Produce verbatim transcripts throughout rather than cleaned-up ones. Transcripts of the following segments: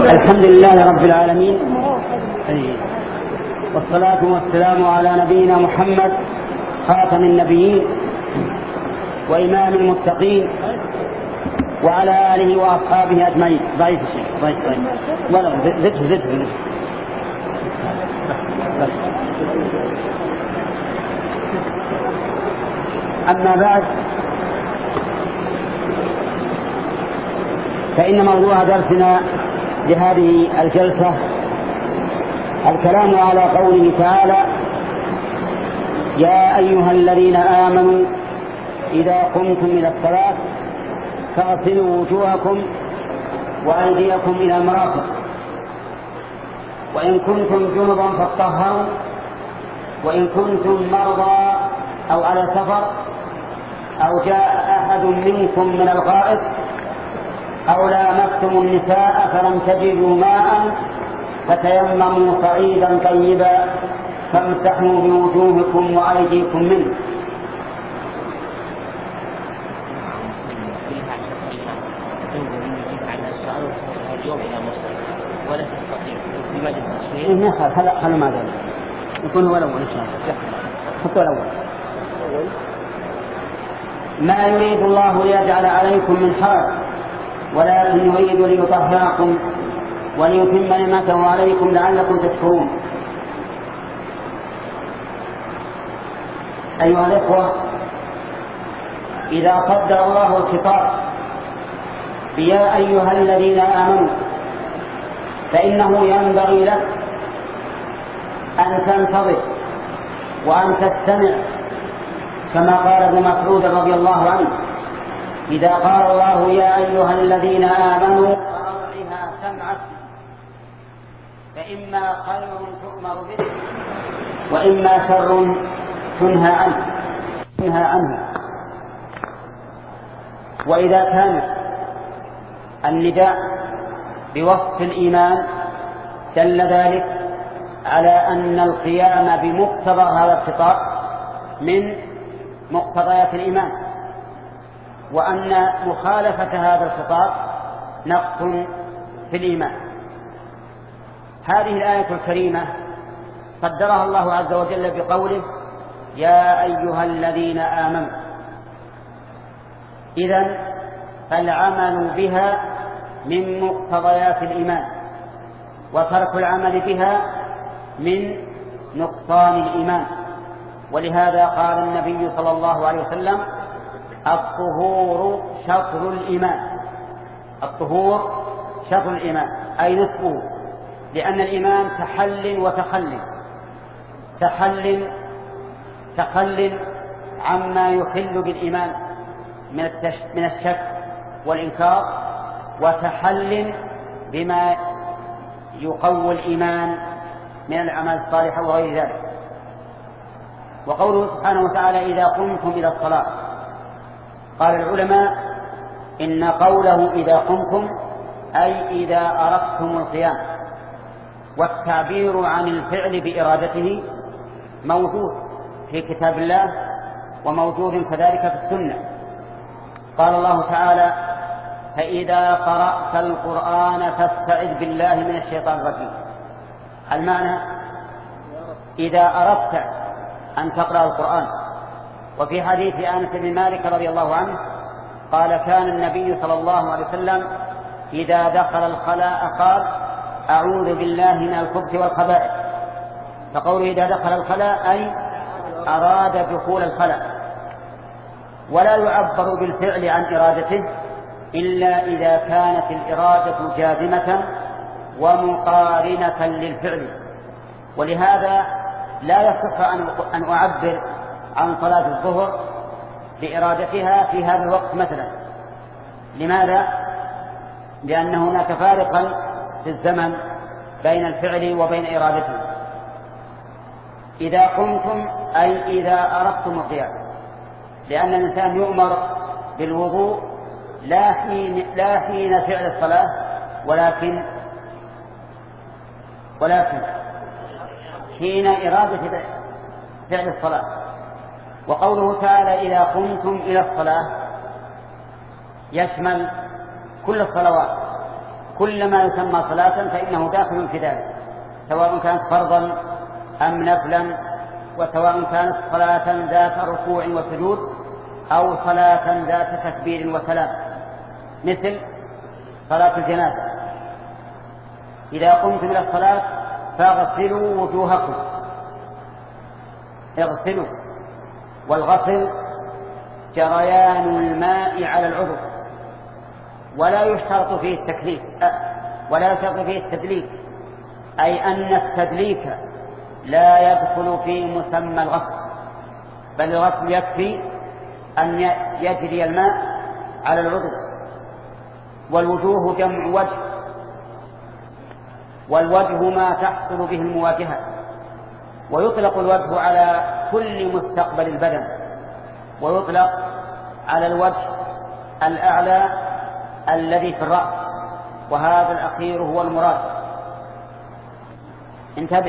الحمد لله رب العالمين، والصلاة والسلام على نبينا محمد خاتم النبيين وإمام المتقين وعلى آله وأصحابه أجمعين. ضعيف الشيء ضعيف ضعيف ولا زده زده. أما بعد، فإن موضوع درسنا لهذه الجلسة الكلام على قوله تعالى: يا أيها الذين آمنوا إذا قمتم إلى الصلاة فاغسلوا وجوهكم وأيديكم إلى المرافق، وإن كنتم جنبا فاطهروا، وإن كنتم مرضى أو على سفر أو جاء أحد منكم من الغائط أو لامستم النساء فلم تجدوا ماء فتيمموا صعيدا طيبا فامسحوا بوجوهكم وأيديكم منه. هذا ما ذلك يكون هو الأول إن شاء الله. حطوا الأول. ما يريد الله ليجعل عليكم من حرج ولكن يريد ليطهركم وليتم نعمته عليكم لعلكم تشكرون. أيها الإخوة، إذا قدر الله الخطاب يا أيها الذين آمنوا فإنه ينبغي لك أن تنتظر وأن تستمع، كما قال ابن مسعود رضي الله عنه: إذا قال الله يا أيها الذين آمنوا فأرضها سمعت، فإما خير تؤمر به وإما شر تنهى عنه تنهى عنه وإذا كان النداء بوصف الإيمان دل ذلك على أن القيام بمقتضى هذا الخطاب من مقتضيات الإيمان، وأن مخالفة هذا الخطاب نقص في الإيمان. هذه الآية الكريمة قدرها الله عز وجل بقوله: يا أيها الذين آمنوا. إذن فالعمل بها من مقتضيات الإيمان، وترك العمل بها من نقصان الإيمان. ولهذا قال النبي صلى الله عليه وسلم: الطهور شطر الإيمان. الطهور شطر الإيمان أي نصفه، لأن الإيمان تحل وتخل. تحل تخل عما يخل بالإيمان من من الشك والإنكار، وتحل بما يقوي الإيمان من الأعمال الصالحة وغير ذلك. وقوله سبحانه وتعالى: إذا قمتم إلى الصلاة، قال العلماء إن قوله إذا قمتم أي إذا أردتم القيام، والتعبير عن الفعل بإرادته موجود في كتاب الله وموجود كذلك في السنة. قال الله تعالى: فإذا قرأت القرآن فاستعذ بالله من الشيطان الرجيم. المعنى إذا أردت أن تقرأ القرآن. وفي حديث أنس بن مالك رضي الله عنه قال: كان النبي صلى الله عليه وسلم إذا دخل الخلاء قال: أعوذ بالله من الخبث والخبائث. فقوله إذا دخل الخلاء أي أراد دخول الخلاء، ولا يعبر بالفعل عن إرادته إلا إذا كانت الإرادة جازمة ومقارنة للفعل. ولهذا لا يصح أن أعبر عن صلاة الظهر بإرادتها في هذا الوقت مثلا. لماذا؟ لأن هناك فارقا في الزمن بين الفعل وبين إرادته. إذا قمتم أي إذا أردتم القيام، لأن الإنسان يؤمر بالوضوء لا حين, لا حين فعل الصلاة، ولكن ولكن حين إرادة فعل الصلاة. وقوله تعالى: إذا قمتم إلى الصلاة يشمل كل الصلوات، كل ما يسمى صلاة فإنه داخل في ذلك، سواء كانت فرضا أم نفلا، وسواء كانت صلاة ذات ركوع وسجود أو صلاة ذات تكبير وسلام، مثل صلاة الجنازة. إذا قمتم إلى الصلاة فاغسلوا وجوهكم، اغسلوا، والغسل جريان الماء على العضو، ولا يشترط فيه التكليف ولا يشترط فيه التدليك، أي أن التدليك لا يدخل في مسمى الغسل، بل الغسل يكفي أن يجري الماء على العضو. والوجوه جمع وجه، والوجه ما تحصل به المواجهة، ويطلق الوجه على كل مستقبل البدن، ويطلق على الوجه الأعلى الذي في الرأس، وهذا الأخير هو المراد. انتبه،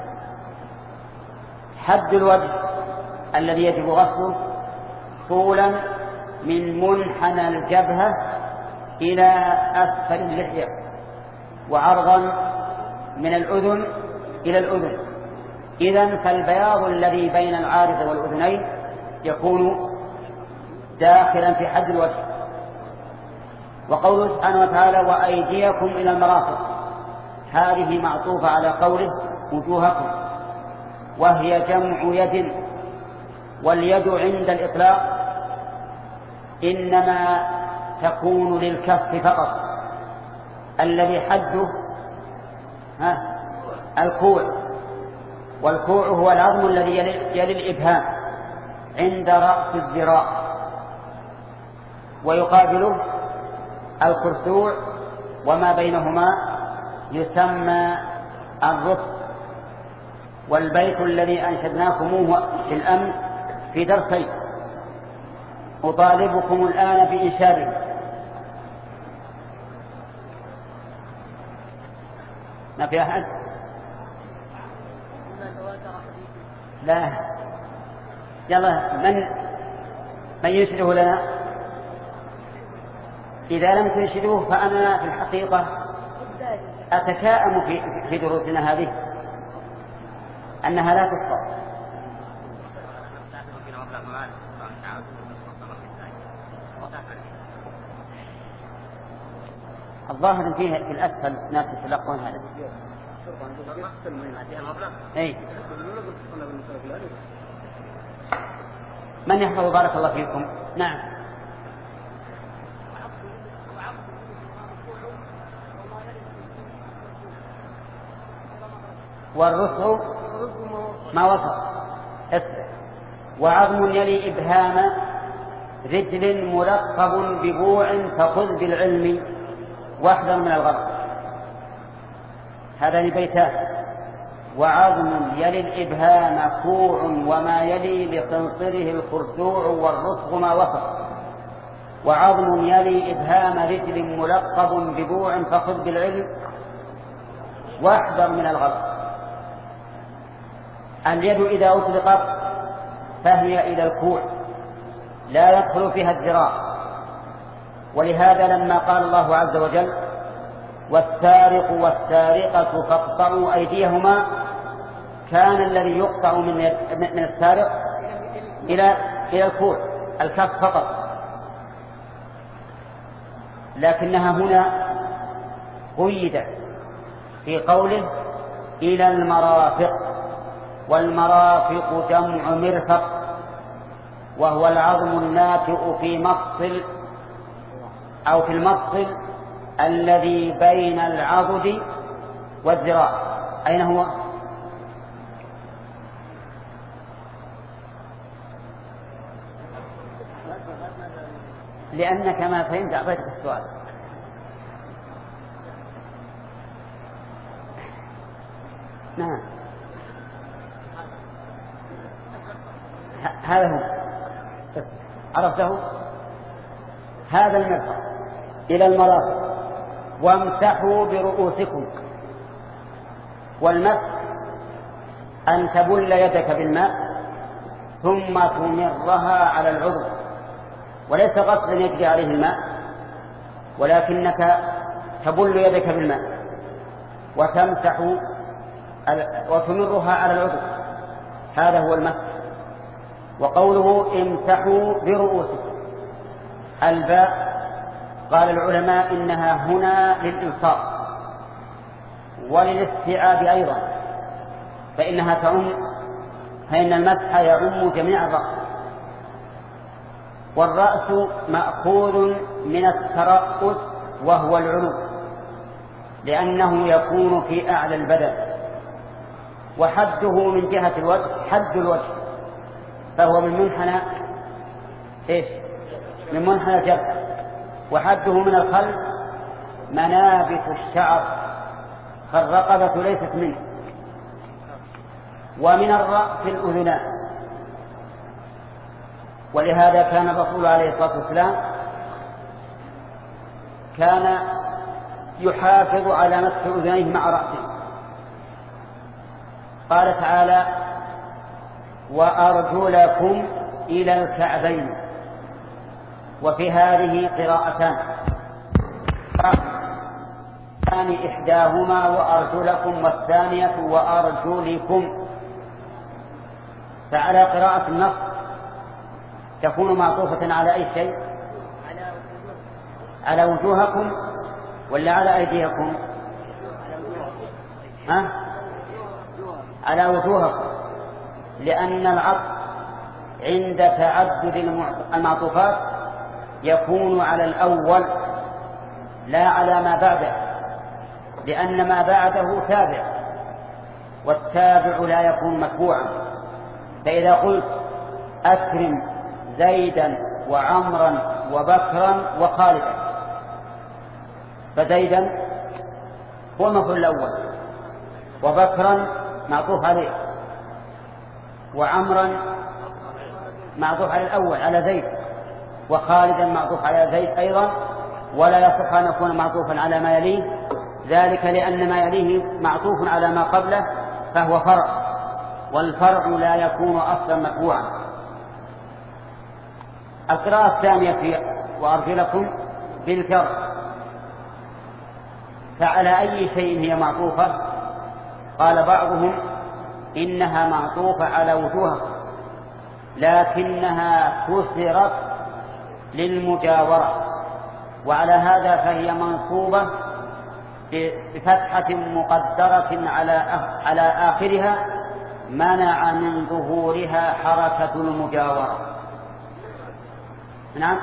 حد الوجه الذي يجب غسله طولا من منحنى الجبهة إلى أسفل اللحية، وعرضا من الأذن إلى الأذن. إذن فالبياض الذي بين العارض والأذنين يكون داخلا في حد الوجه. وقوله سبحانه وتعالى وأيديكم إلى المرافق، هذه معطوفة على قوله وجوهكم، وهي جمع يد، واليد عند الإطلاق إنما تكون للكف فقط، الذي حده ها الكوع، والكوع هو العظم الذي يلي الإبهام عند رأس الذراع، ويقابله الكرسوع وما بينهما يسمى الرسغ. والبيت الذي أنشدناكموه في الأمس في درسين أطالبكم الآن بإنشاده. ما في أحد؟ لا. يلا، من من ينشده لنا؟ إذا لم تنشدوه فأنا في الحقيقة أتشائم في في دروسنا هذه أنها لا تحفظ. الظاهر فيه في الأسفل ناس يتلقون هذا. أي. من يحفظ؟ بارك الله فيكم. نعم. والرسغ ما وصل اسرع، وعظم يلي إبهام رجل ملقب ببوع فخذ بالعلم واحذر من الغلط. هذان بيتان: وعظم يلي الإبهام كوع وما يلي لقنصره الخرسوع والرسغ ما وصل، وعظم يلي إبهام رجل ملقب ببوع فخذ بالعلم واحذر من الغلط. اليد إذا أطلقت فهي إلى الكوع، لا يدخل فيها الذراع، ولهذا لما قال الله عز وجل والسارق والسارقة فاقطعوا أيديهما، كان الذي يقطع من من السارق إلى إلى الكوع، الكف فقط، لكنها هنا قيدت في قوله إلى المرافق، والمرافق جمع مرفق، وهو العظم الناتئ في مفصل أو في المفصل الذي بين العضد والذراع. أين هو؟ لأنك ما فهمت أعطيتك السؤال. نعم، هذا هو، عرفته؟ هذا المرفق إلى المرافق. وامسحوا برؤوسكم، والمسح أن تبل يدك بالماء ثم تمرها على العضو، وليس غسلا يجري عليه الماء، ولكنك تبل يدك بالماء وتمسح وتمرها على العضو، هذا هو المسح. وقوله امسحوا برؤوسكم، الباء قال العلماء إنها هنا للإلصاق وللاستيعاب أيضا، فإنها تعم، فإن المسح يعم جميع الرأس. والرأس مأخوذ من الترأس وهو العلو، لأنه يكون في أعلى البدن، وحده من جهة الوجه حد الوجه، فهو من منحنى إيش؟ من منحنى الجبهة، وحده من الخلف منابت الشعر، فالرقبة ليست منه. ومن الرأس الأذنان، ولهذا كان الرسول عليه الصلاة والسلام كان يحافظ على مسح أذنيه مع رأسه. قال تعالى وأرجلكم إلى الكعبين، وفي هذه قراءتان، الثاني إحداهما وأرجلكم والثانية وأرجلكم. فعلى قراءة النص تكون معطوفة على أي شيء؟ على وجوهكم ولا على أيديكم؟ ها؟ على وجوهكم، لأن العطف عند تعدد المعطوفات يكون على الأول لا على ما بعده، لأن ما بعده تابع، والتابع لا يكون متبوعا. فإذا قلت أكرم زيدا وعمرا وبكرا وخالدا، فزيدا هو المفعول الأول، وبكرا معطوف عليه، وعمرا معطوف على الأول على زيد، وخالدا معطوف على زيد أيضا، ولا يصح أن يكون معطوفا على ما يليه، ذلك لأن ما يليه معطوف على ما قبله فهو فرع، والفرع لا يكون أصلا متبوعا. القراءة الثانية في وأرجلكم بالجر، فعلى أي شيء هي معطوفة؟ قال بعضهم إنها معطوفة على وجوهكم، لكنها كسرت للمجاورة، وعلى هذا فهي منصوبة بفتحة مقدرة على على آخرها منع من ظهورها حركة المجاورة. نعم.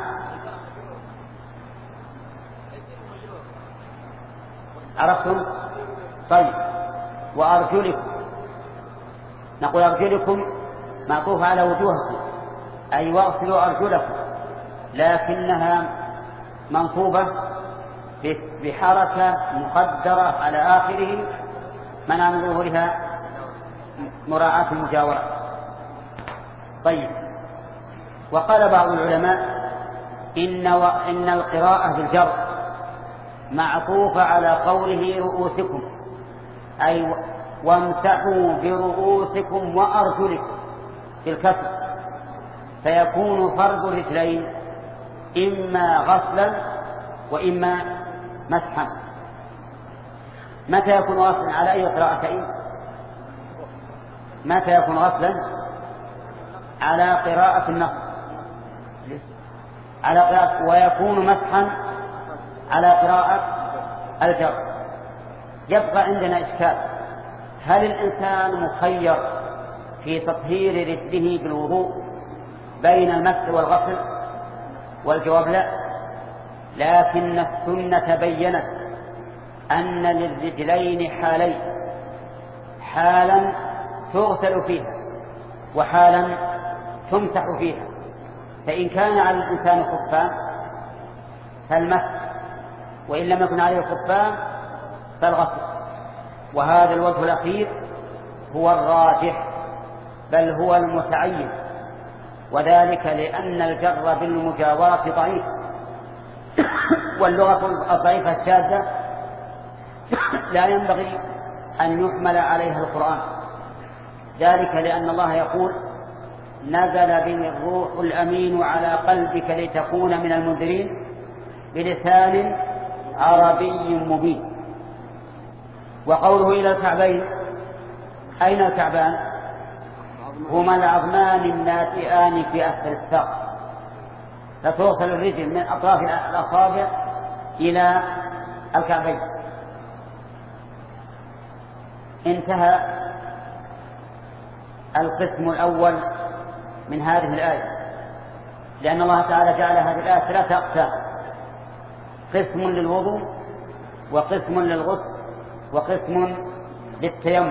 عرفتم؟ طيب. وأرجلكم، نقول أرجلكم معطوفة على وجوهكم، أي واغسلوا أرجلكم، لكنها منصوبة بحركة مقدرة على آخره منع من ظهورها مراعاة المجاورة. طيب. وقال بعض العلماء إن, إن القراءة بالجر معطوفة على قوله رؤوسكم، أي وامسحوا برؤوسكم وأرجلكم بالكسر، فيكون فرض الرجلين إما غسلا وإما مسحا. متى يكون غسلا؟ على أي قراءتين؟ متى يكون غسلا؟ على قراءة النص، على قراءة، ويكون مسحا على قراءة الجر. يبقى عندنا إشكال، هل الإنسان مخير في تطهير رجله بالوضوء بين المسح والغسل؟ والجواب لا، لكن السنة بيّنت أن للرجلين حالين، حالا تغسل فيها وحالا تمسح فيها. فإن كان على الإنسان خفان فالمسح، وإن لم يكن عليه خفان فالغسل. وهذا الوجه الأخير هو الراجح بل هو المتعين، وذلك لأن الجر بالمجاورة ضعيف، واللغة الضعيفة الشاذة لا ينبغي أن يحمل عليها القرآن، ذلك لأن الله يقول نزل به الروح الأمين على قلبك لتكون من المنذرين بلسان عربي مبين. وقوله إلى الكعبين، أين الكعبان؟ هما العظمان الناتئان في أسفل الساق، فتوصل الرجل من أطراف الأصابع إلى الكعبين. انتهى القسم الأول من هذه الآية، لأن الله تعالى جعل هذه الآية ثلاثة أقسام: قسم للوضوء، وقسم للغسل، وقسم للتيمم.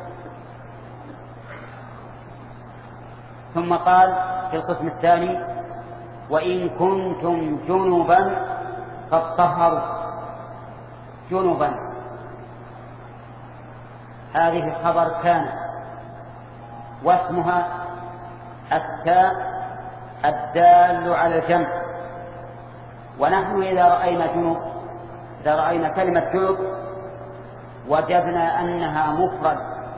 ثم قال في القسم الثاني: وإن كنتم جنبا فاطهروا. جنبا هذه خبر كان، واسمها التاء الدال على الجمع. ونحن إذا رأينا جنب، إذا رأينا كلمة جنب وجدنا أنها مفرد،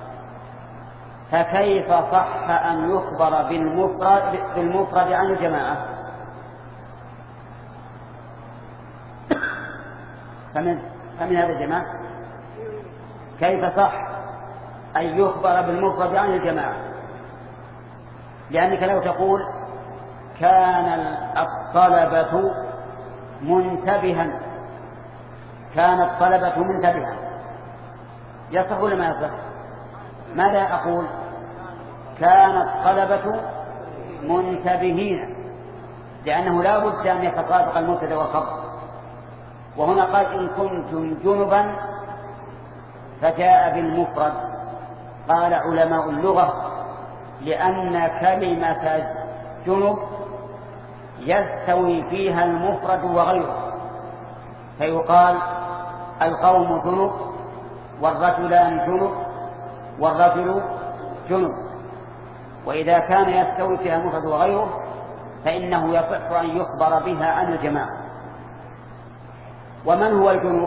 فكيف صح أن يخبر بالمفرد, بالمفرد عن الجماعة؟ فمن, فمن هذا الجماعة كيف صح أن يخبر بالمفرد عن الجماعة؟ لأنك لو تقول كان الطلبة منتبها، كان الطلبة منتبها، يصح ولا ما يصح؟ ماذا أقول؟ كان الطلبة منتبهين، لأنه لا بد أن يتطابق المبتدأ والخبر. وهنا قال إن كنتم جنبا فجاء بالمفرد. قال علماء اللغة لأن كلمة جنب يستوي فيها المفرد وغيره، فيقال القوم جنب، والرجلان جنب، والرجل جنب. وإذا كان يستوي فيها المفرد وغيره فإنه يصح أن يخبر بها عن الجماعة. ومن هو الجنب؟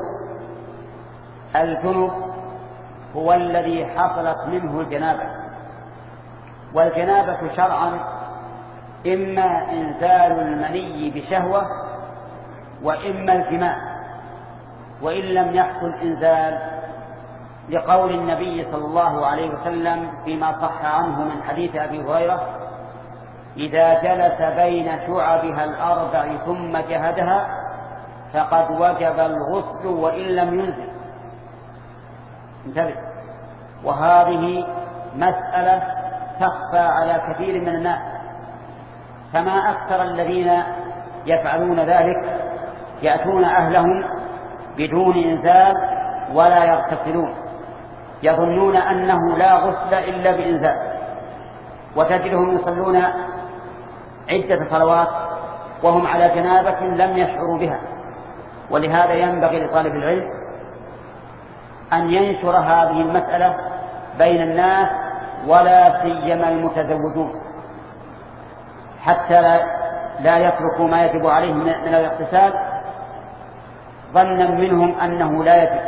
الجنب هو الذي حصلت منه الجنابة. والجنابة شرعا إما إنزال المني بشهوة وإما الجماع، وإن لم يحصل إنزال، لقول النبي صلى الله عليه وسلم فيما صح عنه من حديث أبي هريرة: إذا جلس بين شعبها الأربع ثم جهدها فقد وجب الغسل وإن لم ينزل. انتبه، وهذه مسألة تخفى على كثير من الناس، فما أكثر الذين يفعلون ذلك يأتون أهلهم بدون إنزال ولا يغتسلون، يظنون أنه لا غسل إلا بإنزال، وتجدهم يصلون عدة صلوات وهم على جنابة لم يشعروا بها. ولهذا ينبغي لطالب العلم أن ينشر هذه المسألة بين الناس ولا سيما المتزوجون، حتى لا, لا يتركوا ما يجب عليهم من الاغتسال ظنا منهم أنه لا يجب.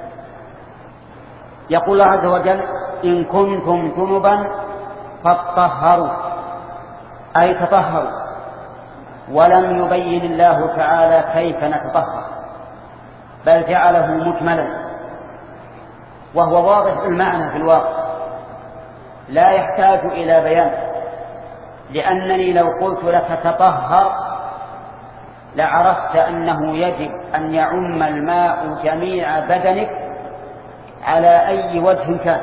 يقول الله عز وجل: إن كنتم جنبا فاطهروا، أي تطهروا. ولم يبين الله تعالى كيف نتطهر، بل جعله مجملا، وهو واضح المعنى في الواقع لا يحتاج إلى بيان. لأنني لو قلت لك تطهر لعرفت أنه يجب أن يعم الماء جميع بدنك على أي وجه كان.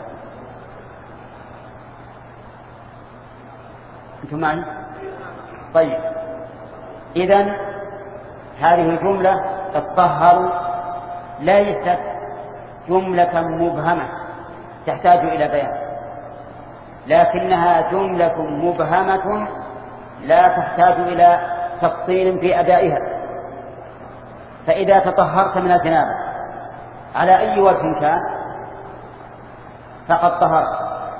أنتم معي؟ طيب، إذن هذه الجملة تطهر ليست جملة مبهمة تحتاج إلى بيان، لكنها جملة مبهمة لا تحتاج إلى تفصيل في أدائها. فإذا تطهرت من الجنابة على أي وجه كان فقد طهرت،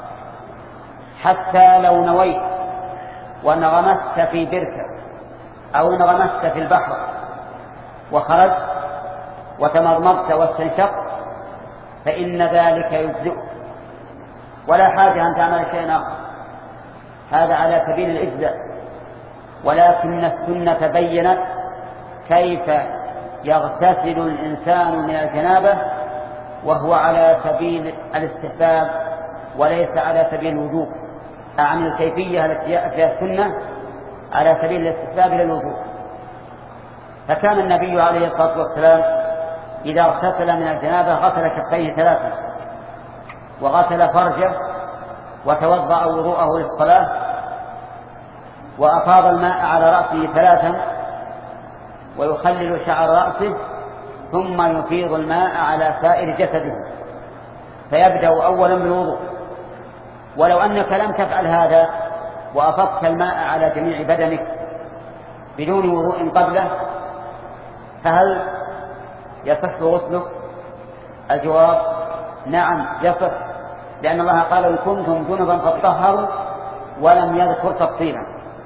حتى لو نويت وانغمست في بركة أو انغمست في البحر وخرجت وتمضمضت واستنشقت فإن ذلك يجزئ، ولا حاجة أن تعمل شيئا آخر. هذا على سبيل الإجزاء. ولكن السنة بينت كيف يغتسل الإنسان من الجنابة وهو على سبيل الاستحباب وليس على سبيل الوجوب، أعني الكيفية التي جاءت فيها السنة على سبيل الاستحباب إلى الوجوب. فكان النبي عليه الصلاة والسلام إذا اغتسل من الجنابة غسل كفيه ثلاثا وغسل فرجه وتوضأ وضوءه للصلاة وأفاض الماء على رأسه ثلاثا ويخلل شعر رأسه ثم يفيض الماء على سائر جسده، فيبدأ أولا بالوضوء. ولو أنك لم تفعل هذا وأفضت الماء على جميع بدنك بدون وضوء قبله فهل يصح غسلك؟ الجواب نعم يصح، لأن الله قال إن كنتم جنبا فاطهروا ولم يذكر تفصيلا.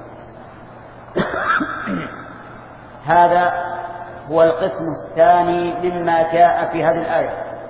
هذا هو القسم الثاني مما جاء في هذه الآية.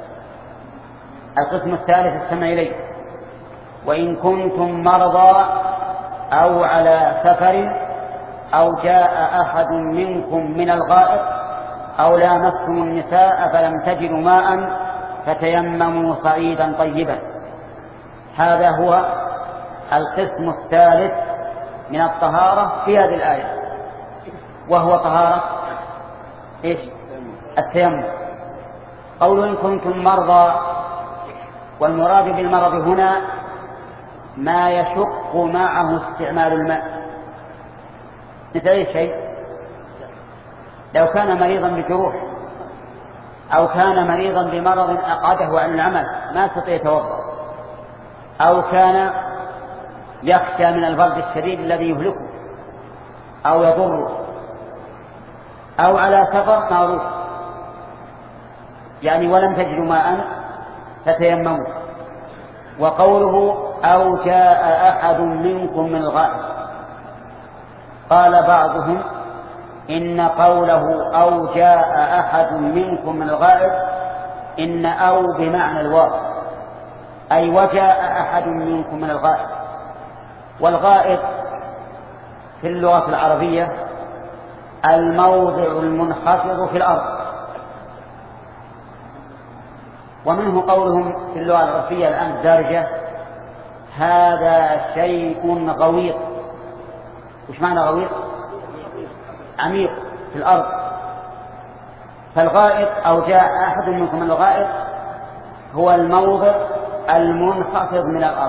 القسم الثالث استمع إليه: وإن كنتم مرضى أو على سفر أو جاء أحد منكم من الغائط أو لامستم النساء فلم تجدوا ماء فتيمموا صعيدا طيبا. هذا هو القسم الثالث من الطهارة في هذه الآية، وهو طهارة إيش؟ التيمم. قولوا إن كنتم مرضى، والمراد بالمرض هنا ما يشق معه استعمال الماء. مثل أي شيء؟ لو كان مريضا بجروح أو كان مريضا بمرض أقعده عن العمل ما يستطيع يتوضأ، أو كان يخشى من البرد الشديد الذي يهلكه أو يضره، أو على سفر معروف يعني ولم تجدوا ماء فتيمموا. وقوله أو جاء أحد منكم من الغائط، قال بعضهم إن قوله أو جاء أحد منكم من الغائط إن أو بمعنى الواو، أي وجاء أحد منكم من الغائط. والغائط في اللغة العربية الموضع المنخفض في الأرض، ومنه قولهم في اللغة العربية الآن الدارجة هذا شيء غويط. وش معنى غويط؟ عميق في الأرض. فالغائط أو جاء أحد منكم من الغائط هو الموضع المنخفض من الأرض.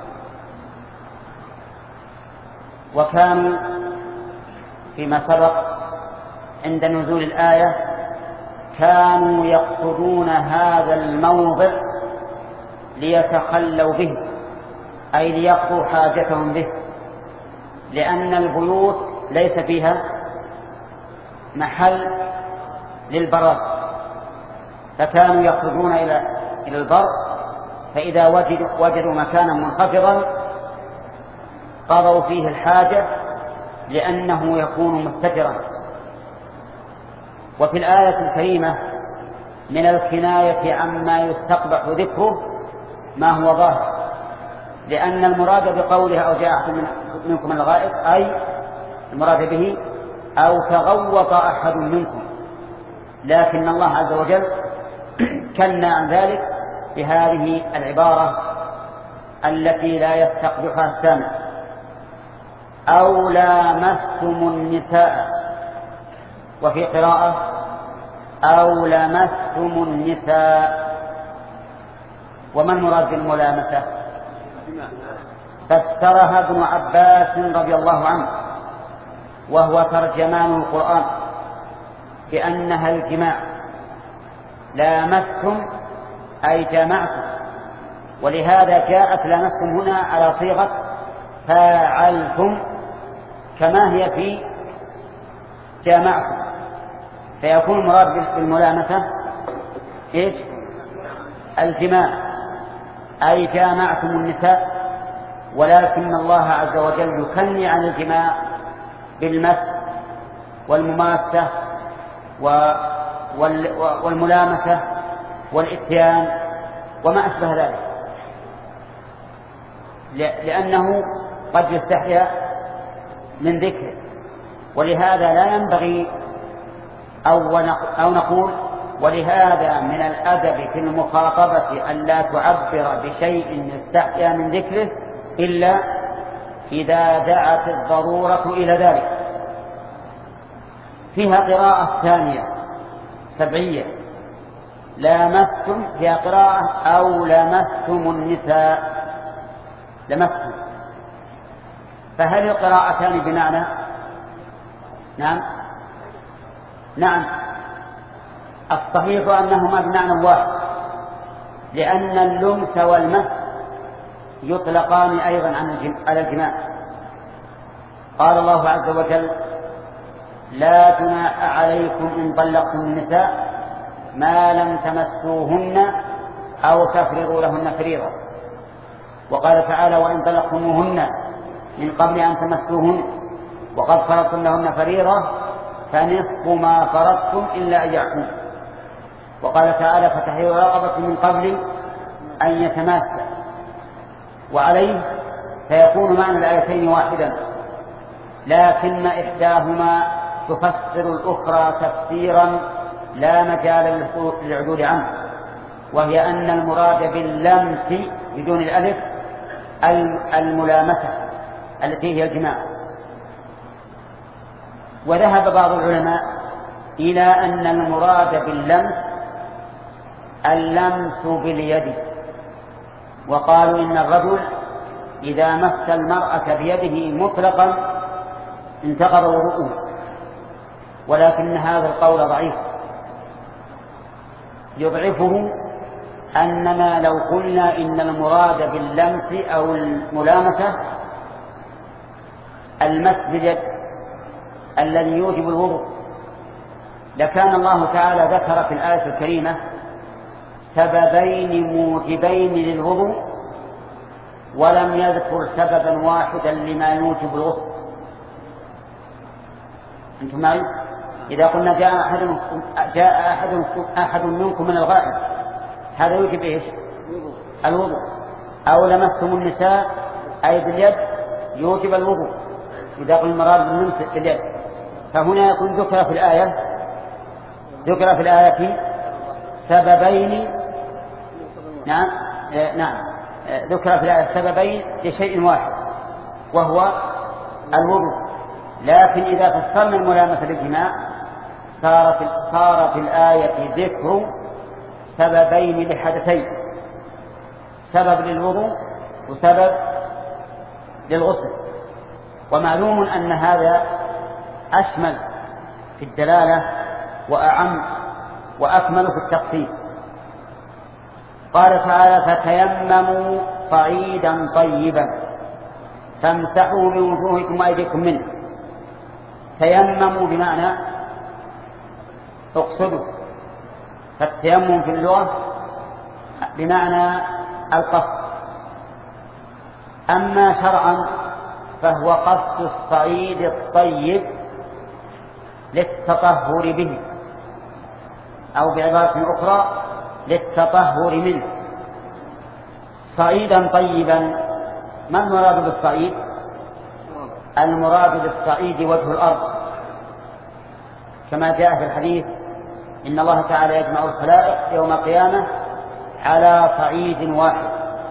وكانوا فيما سبق عند نزول الآية كانوا يقصدون هذا الموضع ليتخلوا به، أي ليقضوا حاجتهم به، لأن البيوت ليس فيها محل للبراز، فكانوا يخرجون إلى إلى البر، فإذا وجدوا, وجدوا مكانا منخفضا قضوا فيه الحاجة لأنه يكون مستترا. وفي الآية الكريمة من الكناية عما يستقبح ذكره ما هو ظاهر، لأن المراد بقولها أو جاء أحد منكم من الغائط أي المراد به أو تغوط أحد منكم، لكن الله عز وجل كنى عن ذلك بهذه العبارة التي لا يستقبحها السامع: أو لامستم النساء. وفي قراءة أو لمستم النساء. وما المراد بالملامسة؟ فسرها ابن عباس رضي الله عنه وهو ترجمان القرآن بأنها الجماع. لامستم أي جمعتم، ولهذا جاءت لامستم هنا على صيغة فاعلتم كما هي في جامعتم، فيكون المراد بالملامسة إيش؟ الجماع، أي جامعتم النساء. ولكن الله عز وجل يكني عن الجماع بالمس والمماسة والملامسة والإتيان وما أشبه ذلك، لأنه قد يستحيا من ذكره. ولهذا لا ينبغي أو, أو نقول ولهذا من الأدب في المخاطبة أن لا تعبر بشيء يستحيا من ذكره إلا إذا دعت الضرورة إلى ذلك. فيها قراءة ثانية سبعية لامستم، فيها قراءة أو لمستم النساء، لمستم. فهل القراءتان بمعنى؟ نعم نعم الصحيح أنهما بمعنى واحد، لأن اللمس والمس يطلقان أيضا على الجماع. قال الله عز وجل لا جناح عليكم إن طلقتم النساء ما لم تمسوهن أو تفرضوا لهن فريضة. وقال تعالى وإن طلقتموهن من قبل أن تمسوهن وقد فرضتم لهن فريضة فنصف ما فرضتم إلا أن يعفون. وقال تعالى فتحرير رقبة من قبل أن يتماسا. وعليه فيكون معنى الآيتين واحدا، لكن إحداهما تفسر الأخرى تفسيرا لا مجال للعدول عنه، وهي أن المراد باللمس بدون الألف الملامسة التي هي الجماع. وذهب بعض العلماء إلى أن المراد باللمس اللمس باليد، وقالوا إن الرجل إذا مس المرأة بيده مطلقا انتقض وضوءه، ولكن هذا القول ضعيف. يضعفه أننا لو قلنا إن المراد باللمس أو الملامسة المس باليد الذي يوجب الوضوء، لكان الله تعالى ذكر في الآية الكريمة سببين موجبين للوضوء ولم يذكر سببا واحدا لما يوجب الغسل. أنتم معي؟ إذا قلنا جاء أحد جاء أحد أحد منكم من الغائط هذا يوجب إيش؟ الوضوء. أو لمستم النساء أي باليد يوجب الوضوء إذا قلنا المراد باللمس باليد. فهنا يكون ذكر في الآية ذكر في الآية سببين نعم نعم ذكر في الآية سببين لشيء واحد وهو الوضوء. لكن إذا فسرنا الملامسة بالجماع صار في صار في الآية ذكر سببين لحدثين، سبب للوضوء وسبب للغسل. ومعلوم أن هذا أشمل في الدلالة وأعم وأكمل في التفصيل. قال تعالى فتيمموا صعيدا طيبا فامسحوا بوجوهكم وأيديكم منه. تيمموا بمعنى اقصدوا، فالتيمم في اللغة بمعنى القصد. أما شرعا فهو قصد الصعيد الطيب للتطهر به، أو بعبارة أخرى للتطهر منه. صعيدا طيبا، ما المراد بالصعيد؟ المراد بالصعيد وجه الأرض، كما جاء في الحديث إن الله تعالى يجمع الخلائق يوم القيامة على صعيد واحد.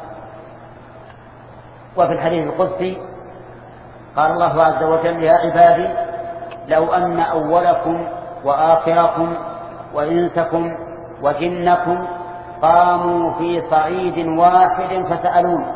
وفي الحديث القدسي قال الله عز وجل يا عبادي لو أن أولكم وآخركم وإنسكم وجنكم قاموا في صعيد واحد فسألون.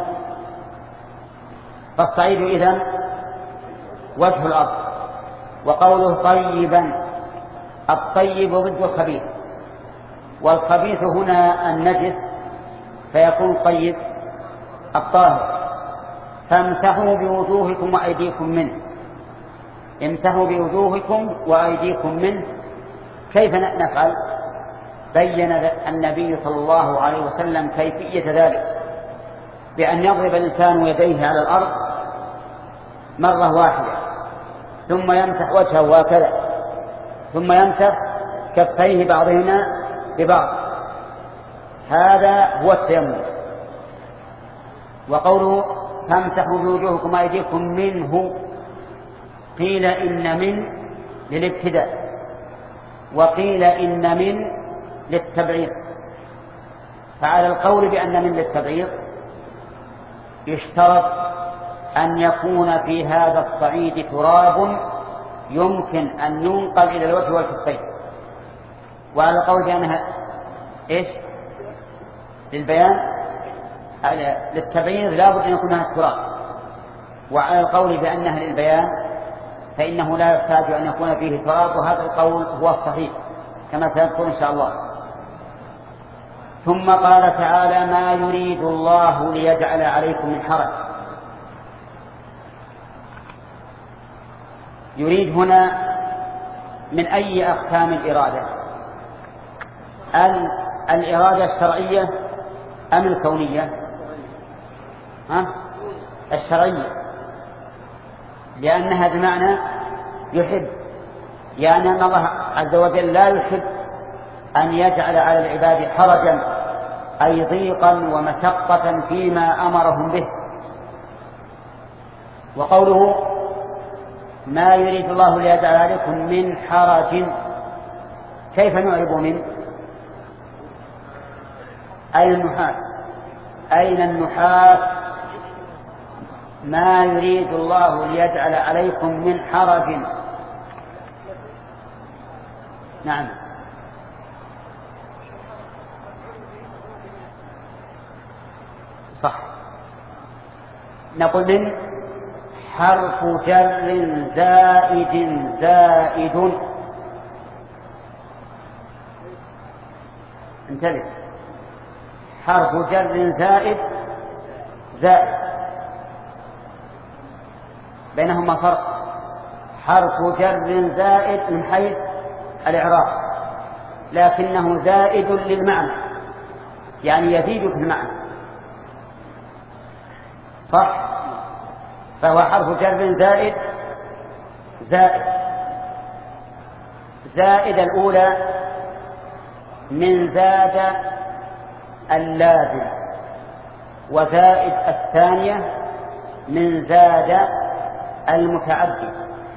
فالصعيد إذن وجه الأرض. وقوله طيبا، الطيب ضد الخبيث، والخبيث هنا النجس فيكون طيب الطاهر. فامسحوا بوجوهكم وأيديكم منه. امسحوا بوجوهكم وأيديكم منه. كيف نفعل؟ بين النبي صلى الله عليه وسلم كيفية ذلك بأن يضرب الإنسان يديه على الأرض مرة واحدة ثم يمسح وجهه هكذا ثم يمسح كفيه بعضهما ببعض. هذا هو التيمم. وقوله فامسحوا بوجوهكم وأيديكم منه، قيل إن من للابتداء وقيل إن من للتبعيض. فعلى القول بأن من للتبعيض يشترط أن يكون في هذا الصعيد تراب يمكن أن ينقل إلى الوجه والكفين. وعلى القول بأنها إيش للبيان للتبعيض لا بد أن يكون هذا التراب. وعلى القول بأنها للبيان فإنه لا يحتاج أن يكون فيه تراب، وهذا القول هو الصحيح كما سيذكر إن شاء الله. ثم قال تعالى: ما يريد الله ليجعل عليكم من حرج. يريد هنا من أي أقسام الإرادة؟ الإرادة الشرعية أم الكونية؟ ها؟ الشرعية، لأنها بمعنى يحب، يعني أن الله عز وجل لا يحب أن يجعل على العباد حرجا أي ضيقا ومشقة فيما أمرهم به. وقوله ما يريد الله ليجعل عليكم من حرج، كيف نعرب منه؟ أين النحاة؟ أين النحاة؟ ما يريد الله ليجعل عليكم من حرج. نعم، صح. نقول من حرف جر زائد زائد. انتبه، حرف جر زائد زائد بينهما فرق. حرف جر زائد من حيث الإعراب، لكنه زائد للمعنى، يعني يزيد في المعنى، صح؟ فهو حرف جر زائد زائد. زائد الأولى من زاد اللازم، وزائد الثانية من زاد المتعدي.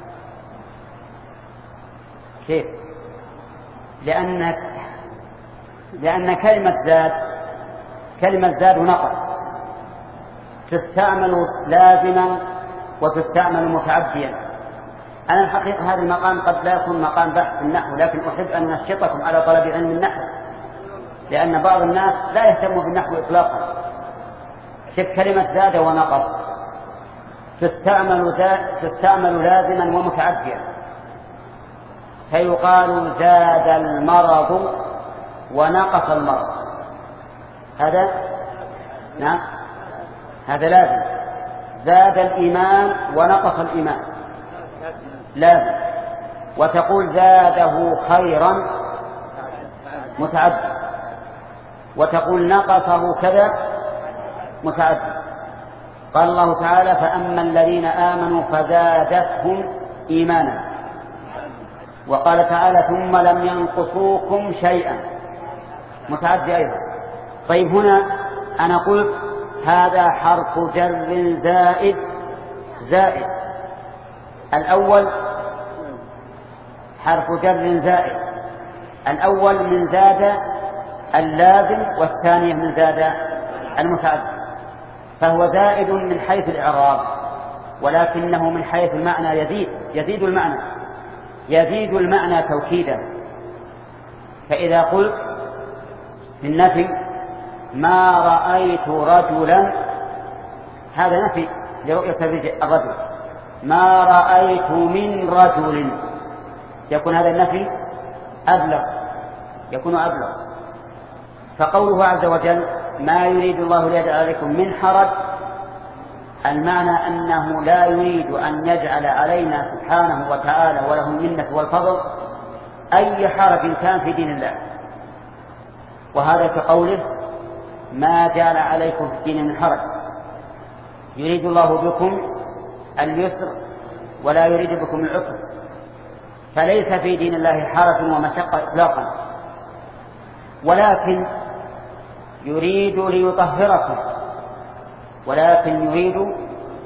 كيف؟ لأن لأن كلمة زاد كلمة زاد ونقص تستعمل لازما وتستعمل متعديا. أنا الحقيقة هذا المقام قد لا يكون مقام بحث في النحو، لكن أحب أن أنشطكم على طلب علم النحو، لأن بعض الناس لا يهتم بالنحو إطلاقا. شوف كلمة زاد ونقص تستعمل زاد تستعمل لازما ومتعديا، فيقال زاد المرض ونقص المرض. هذا نعم، هذا لازم. زاد الإيمان ونقص الإيمان لازم. وتقول زاده خيرا متعدي، وتقول نقصه كذا متعدي. قال الله تعالى: فأما الذين آمنوا فزادتهم إيمانا. وقال تعالى: ثم لم ينقصوكم شيئا متعدي أيضا. طيب هنا أنا قلت هذا حرف جر زائد زائد. الأول حرف جر زائد، الأول من زاد اللازم، والثانية من زاد المتعدي، فهو زائد من حيث الإعراب، ولكنه من حيث المعنى يزيد يزيد المعنى يزيد المعنى توكيدا. فإذا قلت في النفي ما رأيت رجلا، هذا نفي لرؤية الرجل. ما رأيت من رجل، يكون هذا النفي أبلغ، يكون أبلغ. فقوله عز وجل ما يريد الله ليجعل عليكم من حرج، المعنى أنه لا يريد أن يجعل علينا سبحانه وتعالى وله المنة والفضل أي حرج كان في دين الله. وهذا كقوله ما جعل عليكم في الدين من حرج، يريد الله بكم اليسر ولا يريد بكم العسر، فليس في دين الله حرج ومشقة إطلاقا، ولكن يريد ليطهركم ولكن يريد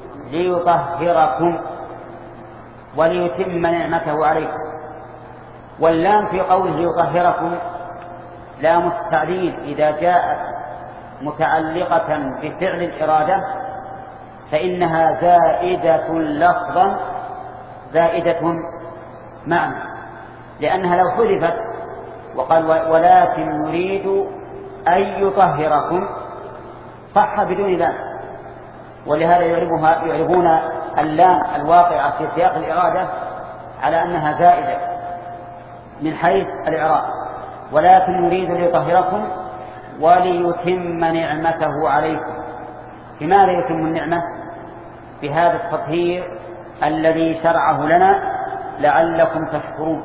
ليطهركم وليتم نعمته عليكم. واللام في قوله يطهركم لام التعليل إذا جاءت متعلقة بفعل الإرادة فإنها زائدة لفظا زائدة معنى، لأنها لو حذفت وقال ولكن نريد أن يطهركم صح بدون لام، ولهذا يعربها يعربون اللام الواقعة في سياق الإرادة على أنها زائدة من حيث الإعراب، ولكن نريد ليطهركم وليتم نعمته عليكم. بماذا يتم النعمة؟ بهذا التطهير الذي شرعه لنا لعلكم تشكرون.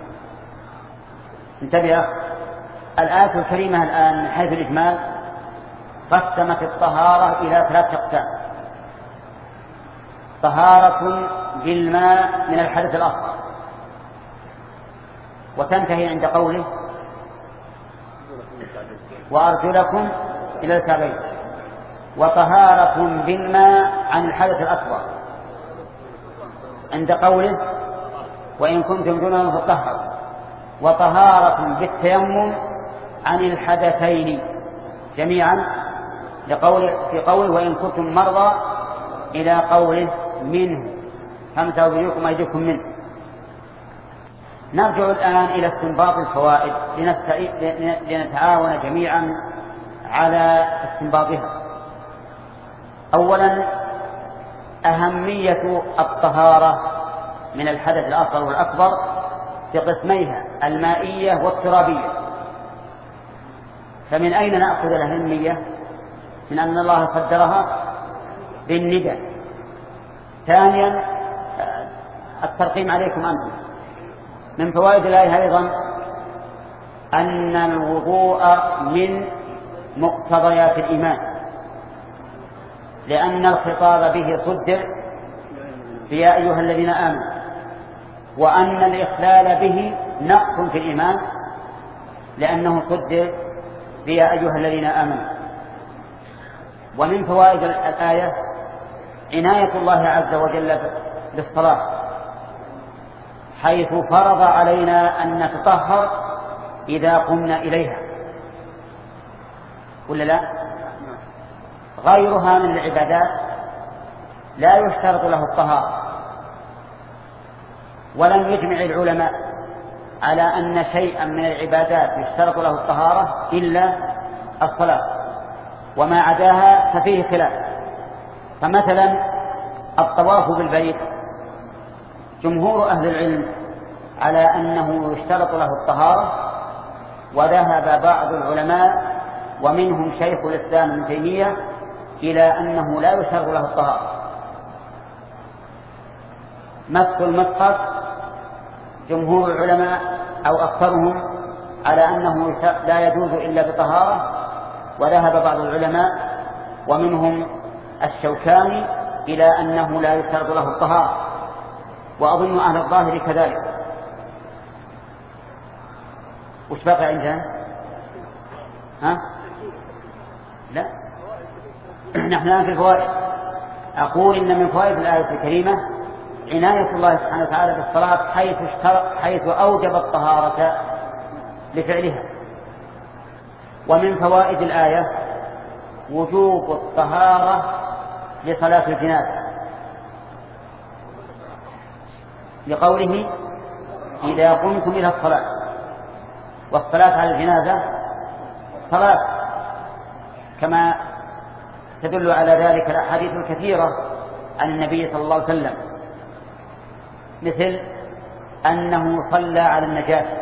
انتبه، الآية الكريمة الآن من حيث الإجمال قسمت الطهارة إلى ثلاث أقسام: طهارة بالماء من الحدث الأصغر، وتنتهي عند قوله وأرجلكم إلى الكعبين، وطهارة بالماء عن الحدث الأكبر عند قوله وإن كنتم جنبا فطهروا، وطهارة بالتيمم عن الحدثين جميعا لقول في قوله وإن كنتم مرضى إلى قوله منه فامسحوا بوجوهكم وأيديكم منه. نرجع الآن إلى استنباط الفوائد لنتعاون جميعا على استنباطها. أولا أهمية الطهارة من الحدث الأصغر والأكبر في قسميها المائية والترابية. فمن أين نأخذ الأهمية؟ من أن الله قدرها بالندى. ثانيا الترقيم عليكم أنتم. من فوائد الآية أيضا أن الوضوء من مقتضيات الإيمان، لأن الخطاب به صدر يا أيها الذين آمنوا، وأن الإخلال به نقص في الإيمان لأنه صدر يا أيها الذين آمنوا. ومن فوائد الآية عناية الله عز وجل بالصلاة، حيث فرض علينا أن نتطهر إذا قمنا إليها، ولا لا؟ غيرها من العبادات لا يشترط له الطهارة، ولم يجمع العلماء على أن شيئا من العبادات يشترط له الطهارة إلا الصلاة، وما عداها ففيه خلاف. فمثلا الطواف بالبيت جمهور أهل العلم على أنه يشترط له الطهارة، وذهب بعض العلماء ومنهم شيخ الإسلام ابن تيمية إلى أنه لا يشترط له الطهارة. مسح المصحف جمهور العلماء أو أكثرهم على أنه لا يجوز إلا بطهارة، وذهب بعض العلماء ومنهم الشوكاني إلى أنه لا يشترط له الطهارة، وأظن أهل الظاهر كذلك. وش بقى عندنا؟ ها؟ لا، نحن الآن في الفوائد. أقول إن من فوائد الآية الكريمة عناية الله سبحانه وتعالى بالصلاة حيث اشترط حيث أوجب الطهارة لفعلها. ومن فوائد الآية وجوب الطهارة لصلاة الجنازة، لقوله إذا قمتم إلى الصلاة، والصلاة على الجنازة صلاة كما تدل على ذلك الأحاديث الكثيرة عن النبي صلى الله عليه وسلم، مثل أنه صلى على النجاشي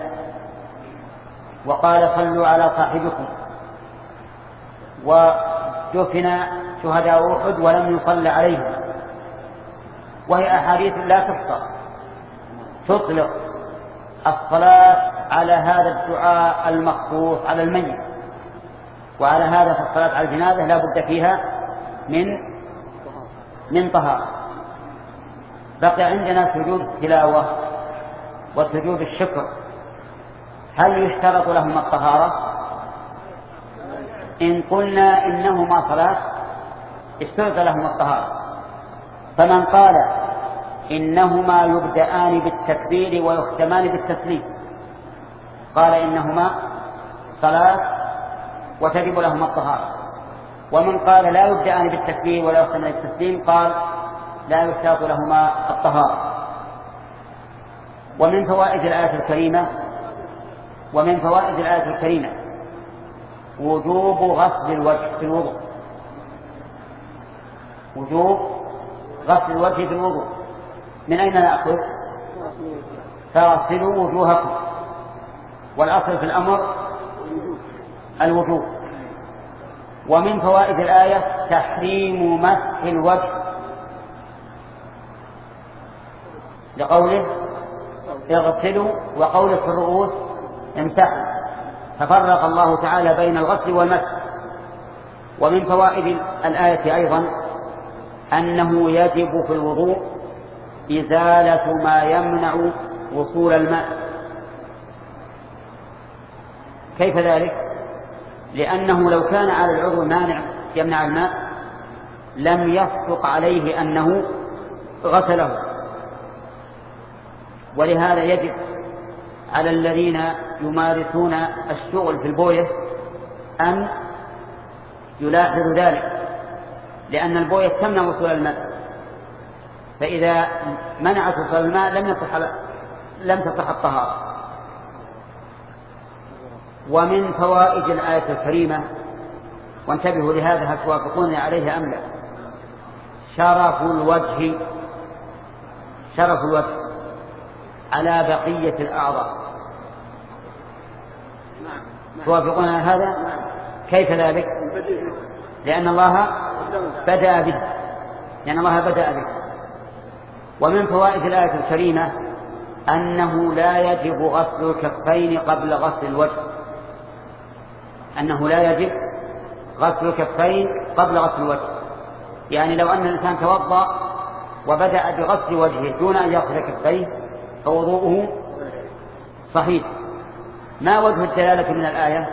وقال صلوا على صاحبكم، ودفن شهداء أحد ولم يصلى عليهم، وهي أحاديث لا تحصى تطلق الصلاة على هذا الدعاء المخصوص على الميت. وعلى هذا فالصلاة على الجنازة لا بد فيها من من طهارة. بقي عندنا سجود التلاوة وسجود الشكر، هل يشترط لهما الطهارة؟ إن قلنا إنهما صلاة اشترط لهما الطهارة. فمن قال إنهما يبدأان بالتكبير ويختمان بالتسليم قال إنهما صلاة وتجب لهما الطهارة. ومن قال لا يبدأان بالتكبير ولا يختمان بالتسليم قال لا يشترط لهما الطهارة. ومن فوائد الآية الكريمة ومن فوائد الآية الكريمة وجوب غسل الوجه في الوضوء وجوب غسل الوجه في الوضوء. من أين نأخذ؟ فاغسلوا وجوهكم، والأصل في الأمر الوجوب. ومن فوائد الآية تحريم مسح الوجه لقوله اغسلوا وقوله في الرؤوس امسحوا، ففرق الله تعالى بين الغسل والمسح. ومن فوائد الآية أيضا أنه يجب في الوضوء إزالة ما يمنع وصول الماء. كيف ذلك؟ لأنه لو كان على العضو مانع يمنع الماء لم يصدق عليه أنه غسله. ولهذا يجب على الذين يمارسون الشغل في البوية أن يلاحظوا ذلك، لأن البوية تمنع وصول الماء، فإذا منعت وصول الماء لم تصح لم تصح الطهارة. ومن فوائد الآية الكريمة، وانتبهوا لهذا هل توافقوني عليه أم لا، شرف الوجه شرف الوجه على بقية الأعضاء. توافقون على هذا؟ كيف ذلك؟ لأن الله بدأ به لأن الله بدأ به. ومن فوائد الآية الكريمة أنه لا يجب غسل الكفين قبل غسل الوجه أنه لا يجب غسل الكفين قبل غسل الوجه. يعني لو أن الإنسان توضأ وبدأ بغسل وجهه دون أن يغسل كفيه فوضوءه صحيح. ما وجه الدلالة من الآية؟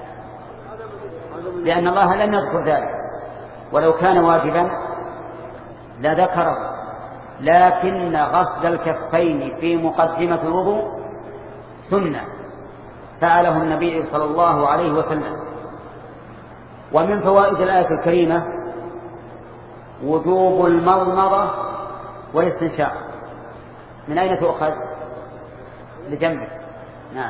لأن الله لم يذكر ذلك، ولو كان واجبا لذكره، لكن غسل الكفين في مقدمة الوضوء سنة فعله النبي صلى الله عليه وسلم. ومن فوائد الآية الكريمة وجوب المضمضة والاستنشاق. من أين تؤخذ؟ لجنبه. نعم،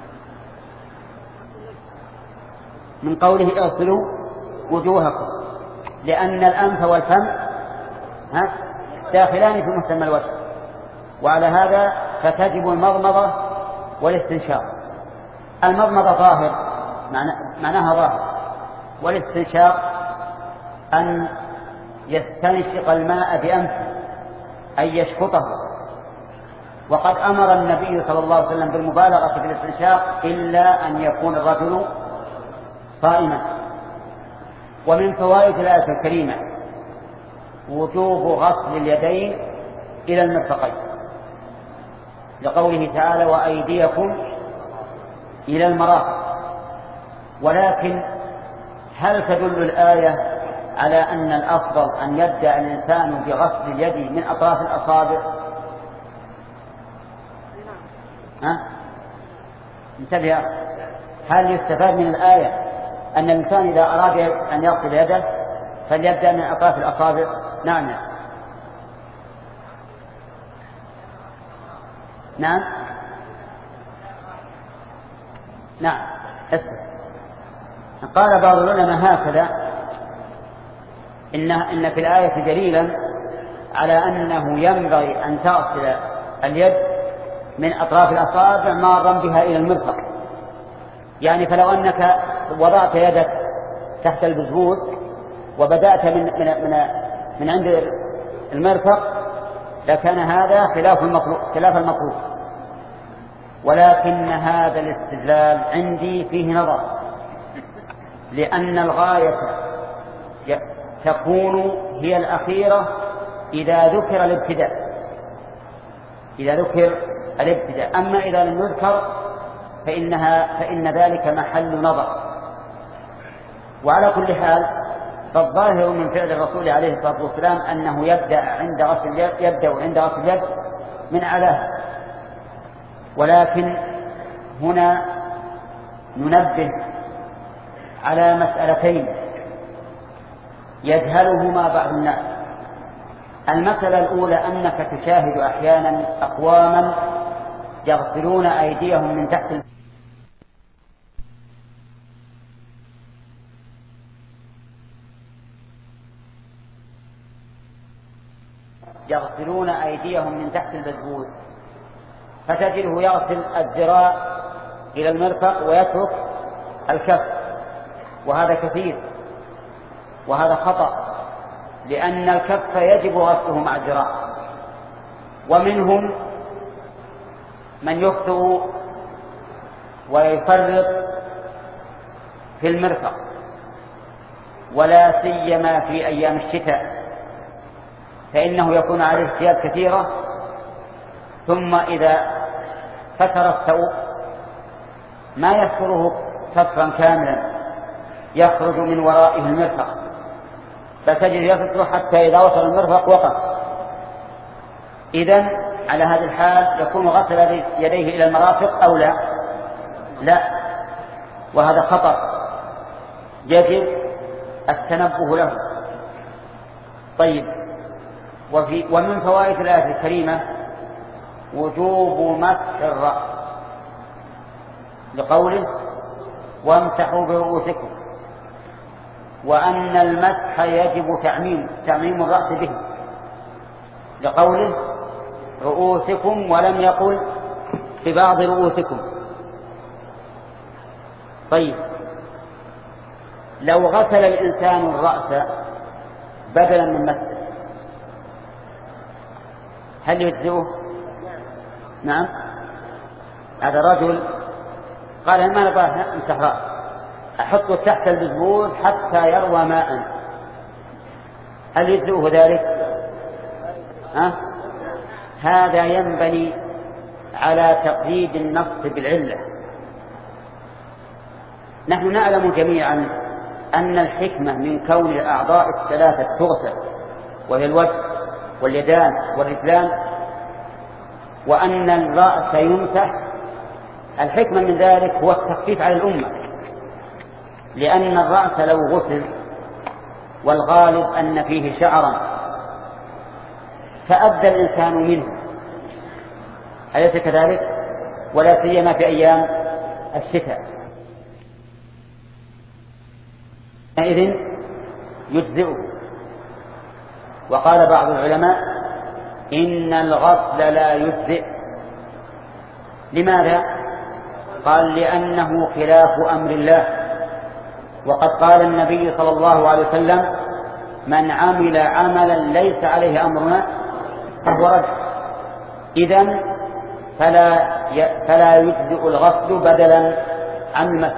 من قوله اغسلوا وجوهكم، لأن الأنف والفم ها داخلان في مسمى الوجه، وعلى هذا فتجب المضمضة والاستنشاق. المضمضة ظاهر معناها ظاهر، والاستنشاق أن يستنشق الماء بأنفه أي يشفطه. وقد أمر النبي صلى الله عليه وسلم بالمبالغة في الاستنشاق إلا أن يكون الرجل صائما. ومن فوائد الآية الكريمة وجوب غسل اليدين إلى المرفقين، لقوله تعالى وأيديكم إلى المرافق. ولكن هل تدل الآية على أن الأفضل أن يبدأ الإنسان بغسل اليد من أطراف الأصابع؟ ها؟ انتبه، هل يستفاد من الآية أن الإنسان إذا أراد أن يغسل يده فليبدأ من أطراف الأصابع؟ نعم نعم نعم اسف. قال بعض العلماء هكذا إن, إن في الآية دليلا على أنه ينبغي أن تغسل اليد من أطراف الأصابع مارا بها إلى المرفق. يعني فلو أنك وضعت يدك تحت البزبوز وبدأت من, من, من, من عند المرفق لكان هذا خلاف المطلوب خلاف المطلوب. ولكن هذا الاستدلال عندي فيه نظر، لأن الغاية تكون هي الأخيرة إذا ذكر الابتداء إذا ذكر الابتداء أما إذا لم يذكر فإنها فإن ذلك محل نظر. وعلى كل حال فالظاهر من فعل الرسول عليه الصلاة والسلام أنه يبدأ عند غسل اليد يبدأ عند غسل اليد من أعلاها. ولكن هنا ننبه على مسألتين يجهلهما بعض الناس. المسألة الأولى أنك تشاهد أحيانا أقواما يغسلون أيديهم من تحت يغسلون أيديهم من تحت البزبوز، فتجده يغسل الذراع إلى المرفق ويترك الكف، وهذا كثير وهذا خطأ، لأن الكف يجب غسله مع الذراع. ومنهم من يخطئ ويفرط في المرفق، ولا سيما في أيام الشتاء، فإنه يكون عليه ثياب كثيرة، ثم إذا فتر الثوب ما يستره سترا كاملا يخرج من ورائه المرفق، فتجد يفتر حتى إذا وصل المرفق وقف. إذن على هذه الحال يكون غسل يديه إلى المرافق أو لا؟ لا، وهذا خطأ يجب التنبه له. طيب، وفي ومن فوائد الآية الكريمة وجوب مسح الرأس، لقوله وامسحوا برؤوسكم، وأن المسح يجب تعميم تعميم الرأس به، لقوله رؤوسكم ولم يقل ببعض رؤوسكم. طيب، لو غسل الإنسان الرأس بدلا من مسح هل يجزئه؟ نعم. هذا رجل قال ما نبغى امسح رأس، أحطه تحت البزبوز حتى يروى ماء، هل يجزئه ذلك؟ ها؟ هذا ينبني على تقييد النص بالعلة. نحن نعلم جميعا أن الحكمة من كون الأعضاء الثلاثة تغسل، وهي الوجه واليدان والرجلان، وأن الرأس يمسح، الحكمة من ذلك هو التخفيف على الأمة، لأن الرأس لو غسل والغالب أن فيه شعرا فأدى الإنسان منه، أليس كذلك؟ ولا سيما في أيام الشتاء، إذن يجزئه. وقال بعض العلماء إن الغسل لا يجزئ. لماذا؟ قال لأنه خلاف أمر الله، وقد قال النبي صلى الله عليه وسلم من عمل عملا ليس عليه أمرنا فهو رد. إذن فلا فلا يجزئ الغسل بدلا عن المسح.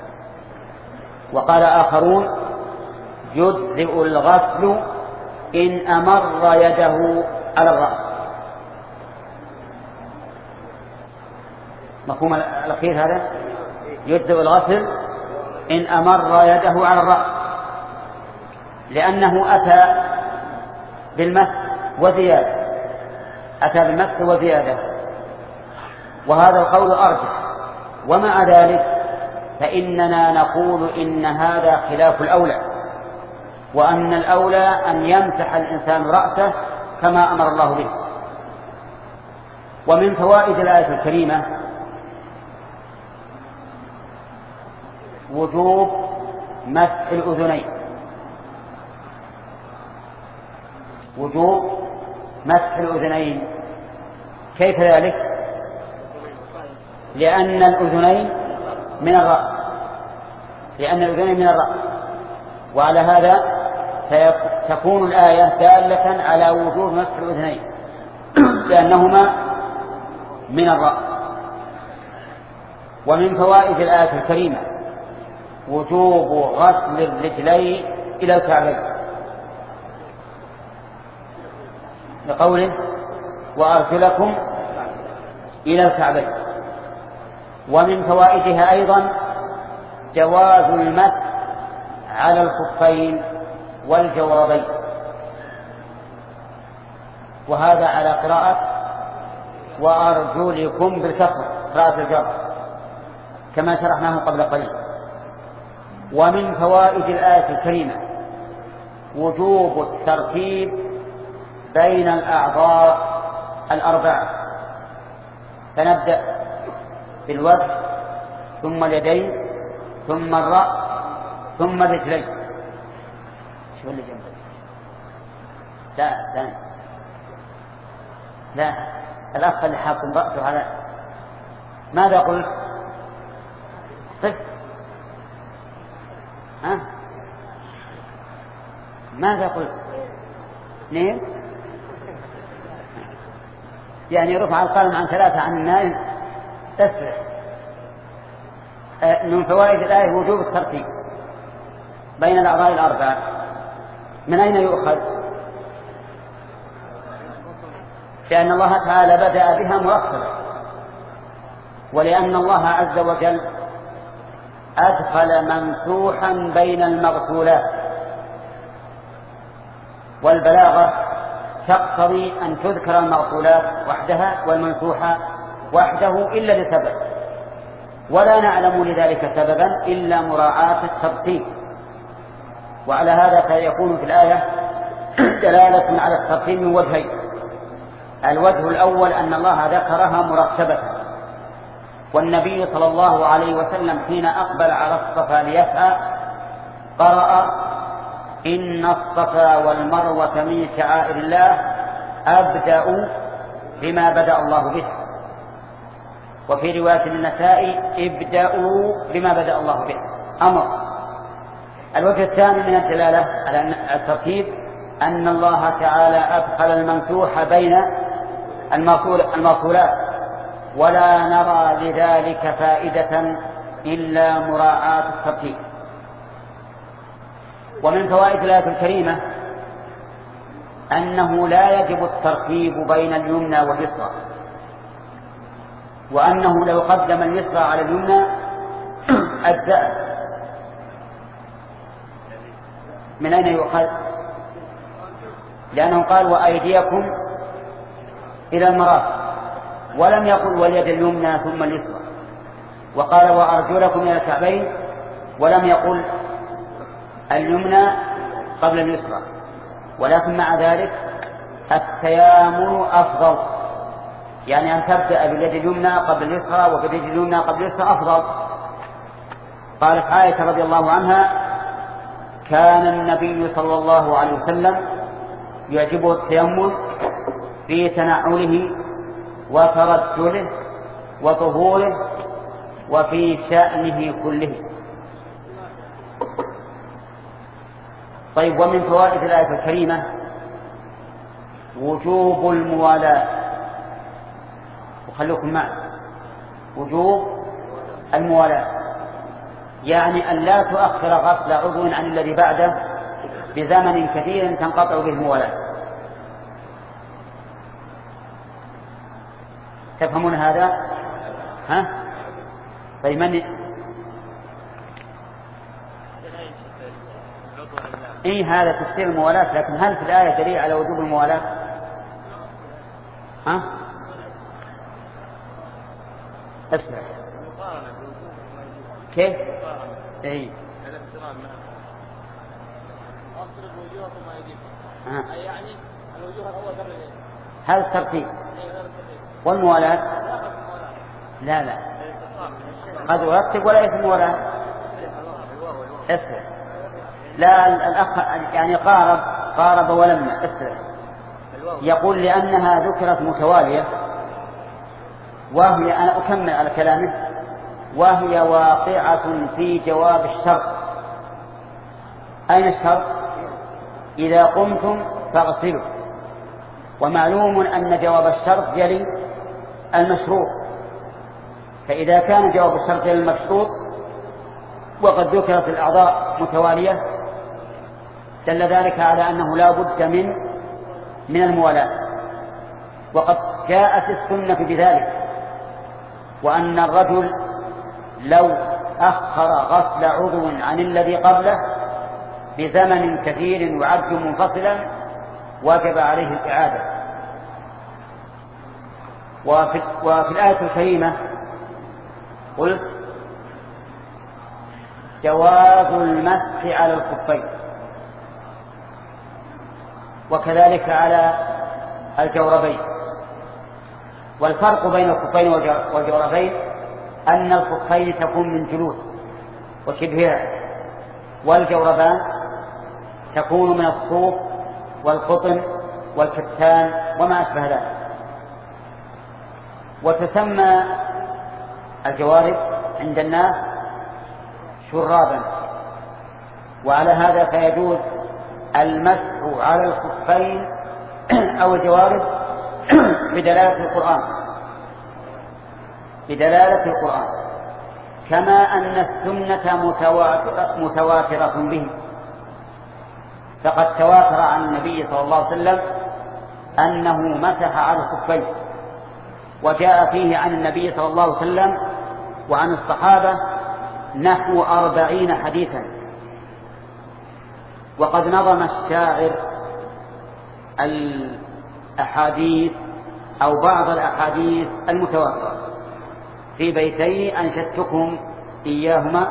وقال آخرون يجزئ الغسل إن أمر يده على الرأس. مفهوم الأخير هذا؟ يجزئ الغسل إن أمر يده على الرأس، لأنه أتى بالمسح وزيادة أتى بالمسح وزيادة وهذا القول أرجح. ومع ذلك فإننا نقول إن هذا خلاف الأولى، وأن الأولى أن يمسح الإنسان رأسه كما أمر الله به. ومن فوائد الآية الكريمة وجوب مسح الأذنين، وجوب مسح الأذنين. كيف ذلك؟ لأن الأذنين من الرأس لأن الأذنين من الرأس وعلى هذا تكون الآية دالة على وجوب مسح الأذنين لأنهما من الرأس. ومن فوائد الآية الكريمة وجوب غسل الرجلين إلى الكعبين، لقوله وأرجلكم إلى الكعبين. ومن فوائدها أيضا جواز المسح على الخفين والجوربين، وهذا على قراءة وأرجلكم بالكسر، قراءة الجر. كما شرحناه قبل قليل. ومن فوائد الآية الكريمة وجوب الترتيب بين الأعضاء الأربعة، فنبدأ بالوجه ثم اليدين ثم الرأس ثم الرجلين. شو اللي جنبك؟ لا لا لا الأخ اللي حاكم رأسه على ماذا قلت؟ طيب ها ماذا قلت؟ اثنين يعني رفع القلم عن ثلاثة عن النائم تسرع. من فوائد الآية وجوب الترتيب بين الأعضاء الأربعة. من أين يؤخذ؟ لأن الله تعالى بدأ بها مرتبة، ولأن الله عز وجل أدخل ممسوحا بين المغسولات، والبلاغة تقتضي أن تذكر المغسولات وحدها والممسوحة وحده إلا لسبب، ولا نعلم لذلك سببا إلا مراعاة الترتيب. وعلى هذا فيكون في الآية دلالة على الترتيب من وجهين. الوجه الأول أن الله ذكرها مرتبة، والنبي صلى الله عليه وسلم حين أقبل على الصفا ليسعى قرأ إن الصفا والمروة من شعائر الله أبدأ بما بدأ الله به، وفي رواية النساء ابدأوا بما بدأ الله به أمر. الوجه الثاني من الدلالة على الترتيب أن الله تعالى أدخل الممسوح بين المغسولات، ولا نرى لذلك فائدة إلا مراعاة الترتيب. ومن فوائد الآية الكريمة أنه لا يجب الترتيب بين اليمنى واليسرى، وأنه لو قدم اليسرى على اليمنى أجزأ. من أين يؤخذ؟ لأنه قال وأيديكم إلى المرافق، ولم يقل واليد اليمنى ثم اليسرى، وقال وأرجلكم إلى الكعبين، ولم يقل اليمنى قبل اليسرى. ولكن مع ذلك التيامن أفضل، يعني أن تبدأ باليد اليمنى قبل اليسرى وباليد اليمنى قبل اليسرى أفضل. قالت عائشة رضي الله عنها كان النبي صلى الله عليه وسلم يعجبه التيمم في تنعله وترجله وطهوره وفي شأنه كله. طيب، ومن فوائد الآية الكريمة وجوب الموالاة. وخلوكم معي، وجوب الموالاة يعني أن لا تؤخر غسل عضو عن الذي بعده بزمن كثير تنقطع به الموالاة. تفهمون هذا؟ ها؟ طيب من إيه هذا تفسير الموالاة، لكن هل في الآية دليل على وجوب الموالاة؟ ها؟ اسمع كيف؟ اي آه. يعني الوجوه الأول قبل اليد. هل الترتيب والموالاة؟ لا لا قد يرتب ولا يتم ولا اسمع. لا الأخ يعني قارب قارب ولما اسمع. يقول لأنها ذكرت متوالية، وهي أنا أكمل على كلامه، وهي واقعة في جواب الشرط. أين الشرط؟ إذا قمتم فاغسلوا، ومعلوم أن جواب الشرط يلي المشروط، فإذا كان جواب الشرط يلي المشروط وقد ذكرت الأعضاء متوالية دل ذلك على أنه لا بد من من الموالاة. وقد جاءت السنة بذلك، وأن الرجل لو أخر غسل عضو عن الذي قبله بزمن كثير يعد منفصلا وجب عليه الإعادة. وفي, وفي الآية الكريمة قلت جواز المسح على الخفين، وكذلك على الجوربين. والفرق بين الخفين والجوربين أن الخفين تكون من جلود وشبهها، والجوربان تكون من الصوف والقطن والكتان وما أشبه ذلك. وتسمى الجوارب عند الناس شرابا، وعلى هذا فيجوز المسح على الخفين أو الجوارب بدلالة القرآن بدلالة القرآن كما أن السنة متواترة, متواترة به. فقد تواتر عن النبي صلى الله عليه وسلم أنه مسح على الخفين، وجاء فيه عن النبي صلى الله عليه وسلم وعن الصحابة نحو أربعين حديثا. وقد نظم الشاعر الأحاديث أو بعض الأحاديث المتواترة في بيتين أنشدتكم إياهما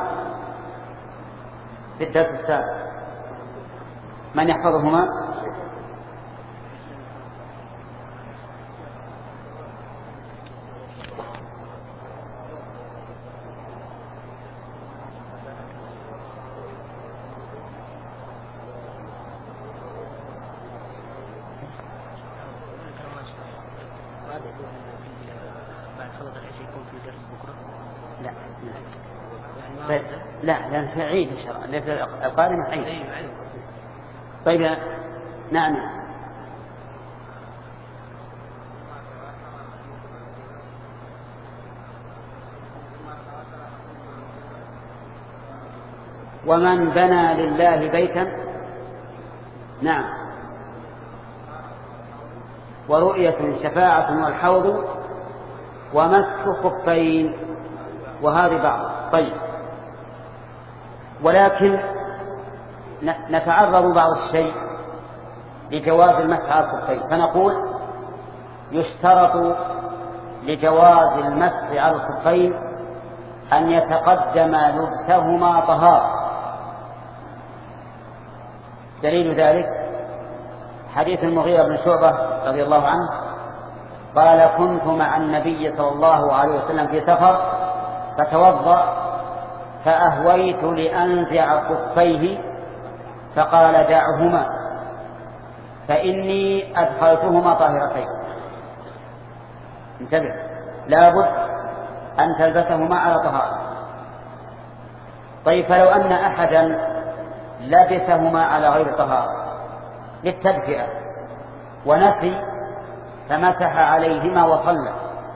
في الدرس السابق. من يحفظهما؟ لا لأن في عيد إن شاء الله، ليس القادمة عيد. طيب نعم. ومن بنى لله بيتا، نعم، ورؤية شفاعة والحوض ومسح خفين، وهذه بعض. طيب، ولكن نتعرض بعض الشيء لجواز المسح على الخفين، فنقول يشترط لجواز المسح على الخفين أن يتقدم لبسهما طهارة. دليل ذلك حديث المغيرة بن شعبة رضي الله عنه قال: كنت مع النبي صلى الله عليه وسلم في سفر فتوضأ فأهويت لأنزع خفيه فقال: دعهما فإني أدخلتهما طاهرتين. انتبه، لابد أن تلبسهما على طهارة. طيب، فلو أن أحدا لبسهما على غير طهارة للتدفئة ونسي فمسح عليهما وصلى،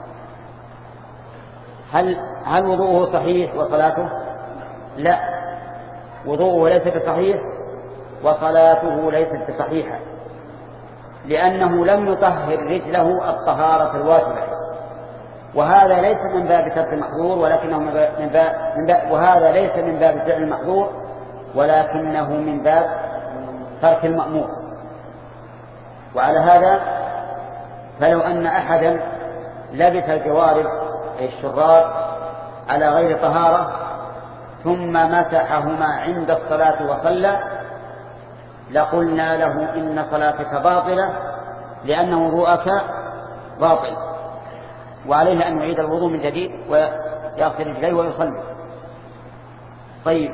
هل هل وضوءه صحيح وصلاته؟ لا، وضوءه ليس بصحيح وصلاته ليست بصحيحة، لأنه لم يطهر رجله الطهارة الواجبة، وهذا ليس من باب ترك المحظور ولكنه من باب, من باب وهذا ليس من باب فعل المحظور ولكنه من باب ترك المأمور. وعلى هذا فلو أن أحدا لبس الجوارب أي الشراب على غير طهارة ثم مسحهما عند الصلاة وصلى لقلنا له إن صلاتك باطلة لأن وضوءك باطل، وعليه أن يعيد الوضوء من جديد ويغسل رجليه ويصلي. طيب،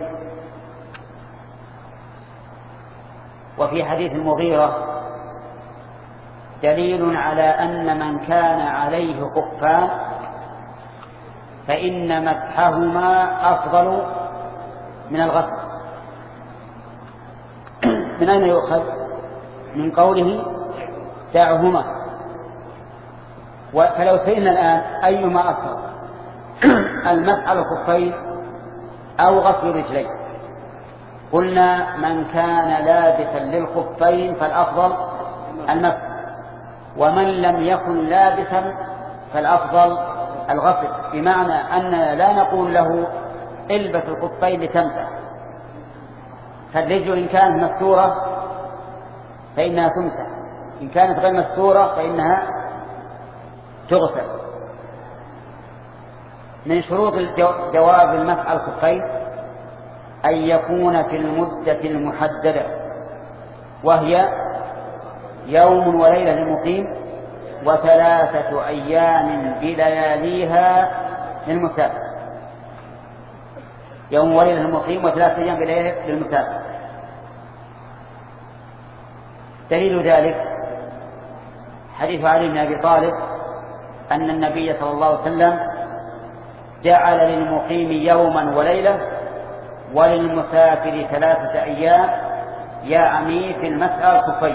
وفي حديث المغيرة دليل على أن من كان عليه خفان فإن مسحهما أفضل من الغسل. من أين يؤخذ؟ من قوله دعهما. فلو سئلنا الآن أيما أفضل، المسح على الخفين أو غسل رجلين، قلنا من كان لابسا للخفين فالأفضل المسح، ومن لم يكن لابسا فالأفضل الغسل، بمعنى أننا لا نقول له البس الخفين لتمسح. فالرجل إن كانت مستورة فإنها تمسح، إن كانت غير مستورة فإنها تغسل. من شروط جواز المسح على الخفين أن يكون في المدة المحددة، وهي يوم وليلة للمقيم وثلاثة أيام بلياليها للمسافر. يوم وليلة للمقيم وثلاثة أيام بلياليها للمسافر. دليل ذلك حديث علي بن أبي طالب أن النبي صلى الله عليه وسلم جعل للمقيم يوما وليلة وللمسافر ثلاثة أيام يعني في المسعى الخفين.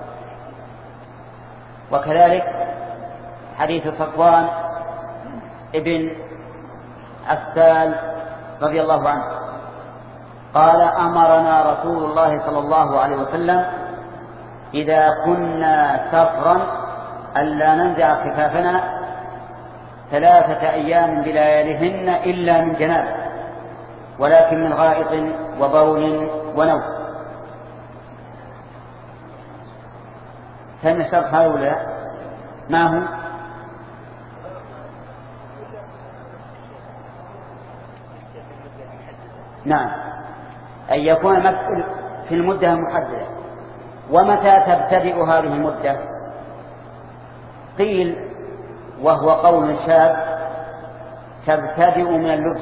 وكذلك حديث صفوان ابن أسال رضي الله عنه قال أمرنا رسول الله صلى الله عليه وسلم إذا كنا سفرا ألا ننزع خفافنا ثلاثة أيام بلياليهن إلا من جنابه ولكن من غائط وبول ونوم. فإن الشرط هؤلاء ما هو؟ نعم، أن يكون مسؤول في المدة المحددة. ومتى تبتدئ هذه المدة؟ قيل وهو قول شاذ تبتدئ من اللبس،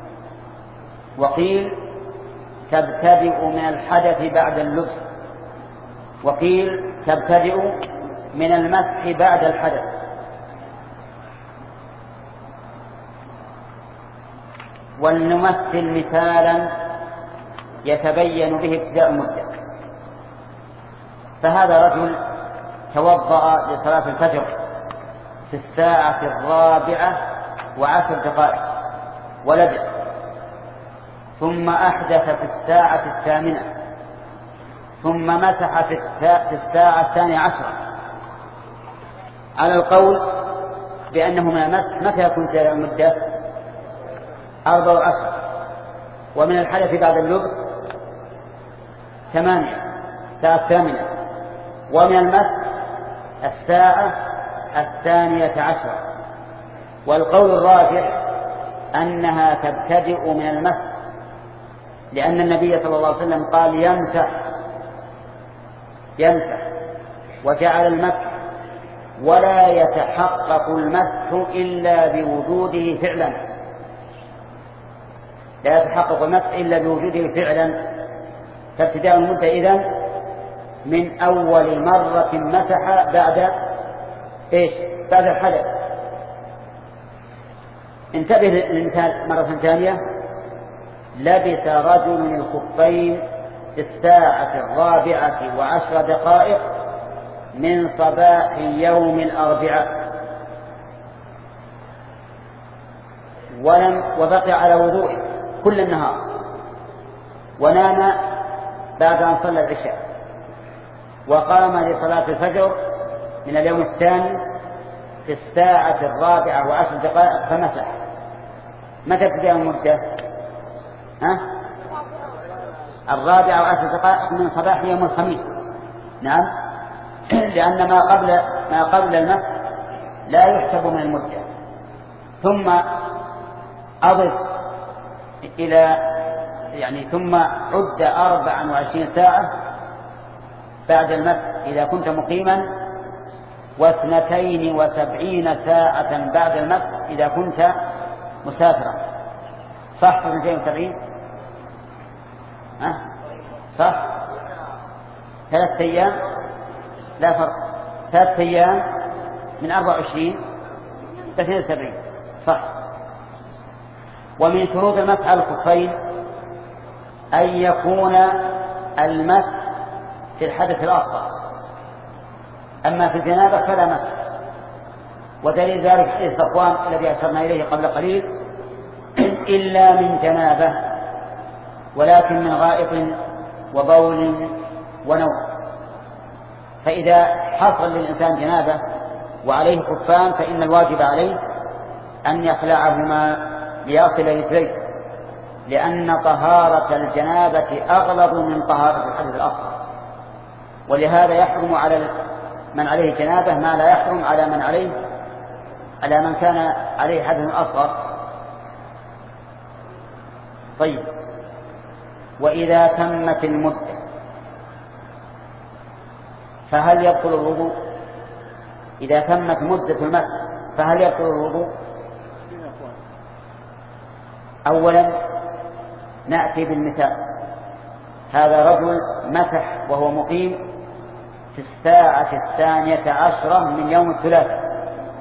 وقيل تبتدئ من الحدث بعد اللبس، وقيل تبتدئ من المسح بعد الحدث. ولنمثل مثالا يتبين به ابتداء المدة. فهذا رجل توضأ لصلاة الفجر في الساعة الرابعة وعشر دقائق ولبس، ثم أحدث في الساعة الثامنة، ثم مسح في الساعة الثانية عشرة، على القول بأنه من المسح متى يكون ابتداء المدة؟ أربع وعشر. ومن الحدث بعد اللبس ثمانية، الساعة الثامنة. ومن المسح الساعة الثانية عشرة. والقول الراجح أنها تبتدئ من المسح، لأن النبي صلى الله عليه وسلم قال يمسح يمسح وجعل المسح ولا يتحقق المسح إلا بوجوده فعلا، لا يتحقق المسح إلا بوجوده فعلا. فابتداء المدة إذن من أول مرة مسح بعد إيش؟ بعد الحدث. انتبه للمثال مرة ثانية. لبس رجل الخفين في الساعة الرابعة وعشر دقائق من صباح يوم الأربعاء، ولم وبقي على وضوءه كل النهار، ونام بعد أن صلى العشاء، وقام لصلاة الفجر من اليوم الثاني في الساعة الرابعة وعشر دقائق فمسح. متى ابتدأ المدة؟ ها؟ الرابعة وعشر دقائق من صباح يوم الخميس. نعم، لأن ما قبل ما قبل المسح لا يحسب من المدة. ثم أضف إلى يعني ثم عد أربعا وعشرين ساعة بعد المسح إذا كنت مقيما، واثنتين وسبعين ساعة بعد المسح إذا كنت مسافرا. صح اثنتين وسبعين؟ ها؟ صح؟ ثلاثة أيام لا فرق، ثلاثة أيام من أربع وعشرين اثنين وسبعين. صح. ومن شروط المسح على الخفين أن يكون المسح في الحدث الأصغر، أما في الجنابة فلا مسح. ودليل ذلك حديث صفوان الذي أشرنا إليه قبل قليل إلا من جنابة ولكن من غائط وبول ونوم. فإذا حصل للإنسان جنابة وعليه خفان فإن الواجب عليه أن يخلعهما ليغسل رجليه، لأن طهارة الجنابة أغلظ من طهارة الحدث الأصغر، ولهذا يحرم على من عليه جنابة ما لا يحرم على من عليه على من كان عليه حدث أصغر. طيب، وإذا تمت المدة فهل يبطل الوضوء؟ إذا تمت مدة المسح فهل يبطل الوضوء؟ أولا نأتي بالمثال. هذا رجل مسح وهو مقيم في الساعة الثانية عشرة من يوم الثلاثاء،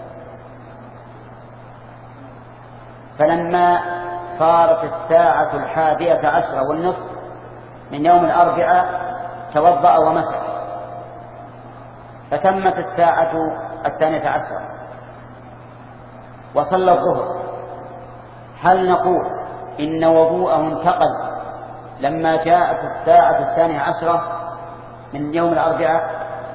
فلما صارت الساعة الحادية عشرة والنصف من يوم الأربعاء توضأ ومسح، فتمت الساعة الثانية عشرة وصلى الظهر. هل نقول إن وضوءه انتقل لما جاءت الساعة الثانية عشرة من يوم الأربعاء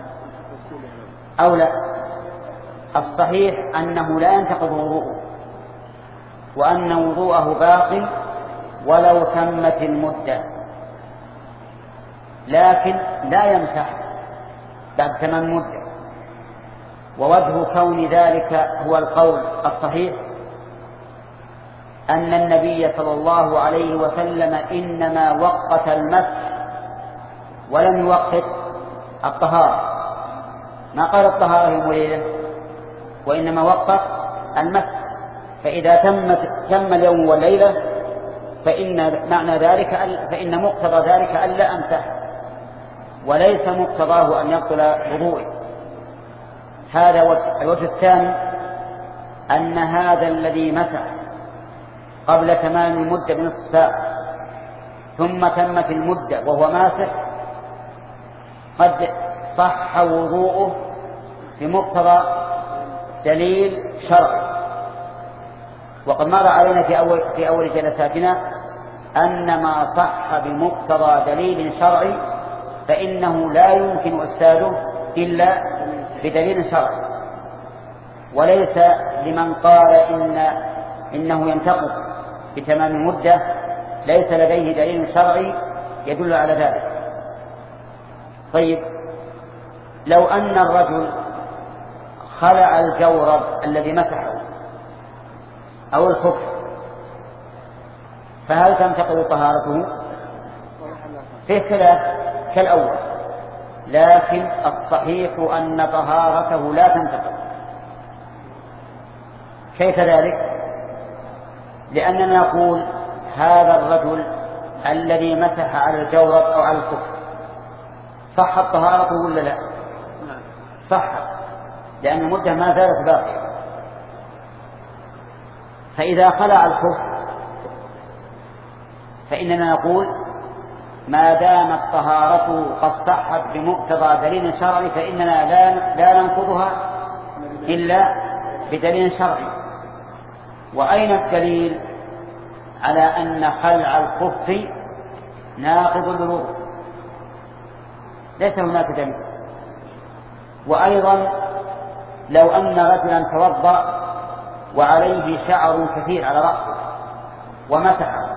أو لا؟ الصحيح أنه لا ينتقض وضوءه، وأن وضوءه باق ولو تمت المدة، لكن لا يمسح بعد تمام المدة. ووجه كون ذلك هو القول الصحيح أن النبي صلى الله عليه وسلم إنما وقت المسح ولم يوقت الطهارة، ما قال الطهارة يوم وليلة، وإنما وقت المسح. فإذا تمت تم اليوم والليلة فإن معنى ذلك فإن مقتضى ذلك ألا أمسح، وليس مقتضاه أن يبطل وضوءه. هذا الوجه الثاني أن هذا الذي مسح قبل تمام المدة بنصف ساعة ثم تمت المدة وهو ماسح قد صح وضوءه بمقتضى دليل شرعي. وقد مر علينا في أول, في أول جلساتنا أن ما صح بمقتضى دليل شرعي فإنه لا يمكن إفساده إلا بدليل شرعي، وليس لمن قال إن إنه ينتقض بتمام المدة ليس لديه دليل شرعي يدل على ذلك. طيب، لو أن الرجل خلع الجورب الذي مسحه أو الخف فهل تنتقض طهارته؟ فيه خلاف كالأول، لكن الصحيح أن طهارته لا تنتقض. كيف ذلك؟ لأننا نقول هذا الرجل الذي مسح على الجورب أو على الخف صحت طهارته ولا لا؟ صحت، لأن المدة ما زالت باقية. فإذا خلع الخف فإننا نقول ما دامت طهارته قد صحت بمقتضى دليل شرعي فإننا لا, لا ننقضها إلا بدليل شرعي. وأين الدليل على أن خلع الخف ناقض للوضوء؟ ليس هناك دليل. وأيضا لو أن رجلا توضأ وعليه شعر كثير على رأسه ومسحه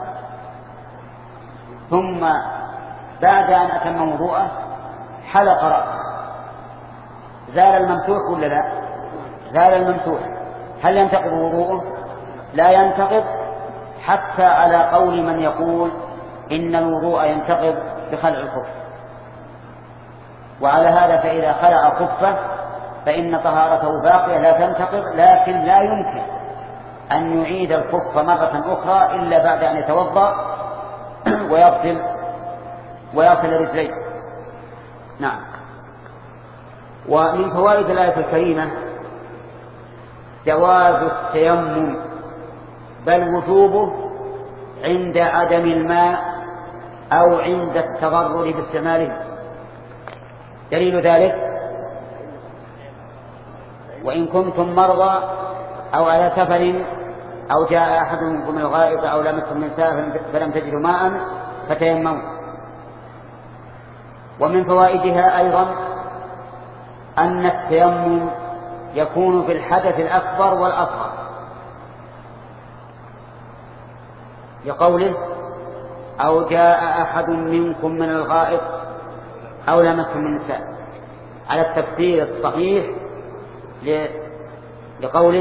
ثم بعد أن أتم وضوءه حلق رأسه، زال الممسوح ولا لا؟ زال الممسوح. هل ينتقض وضوءه؟ لا ينتقض، حتى على قول من يقول إن الوضوء ينتقض بخلع الخف. وعلى هذا فإذا خلع خفه فإن طهارته باقية لا تنتقض، لكن لا يمكن أن يعيد الخف مرة أخرى إلا بعد أن يتوضأ ويغسل ويغسل رجليه. نعم. ومن فوائد الآية الكريمة جواز التيمم بل وجوبه عند عدم الماء أو عند التضرر باستعماله. دليل ذلك وإن كنتم مرضى أو على سفر أو جاء أحد منكم من الغائط أو لمستم النساء فلم تجدوا ماء فتيمموا. ومن فوائدها أيضا أن التيمم يكون في الحدث الأكبر والأصغر، لقوله أو جاء أحد منكم من الغائط أو لمستم النساء، على التفسير الصحيح لقوله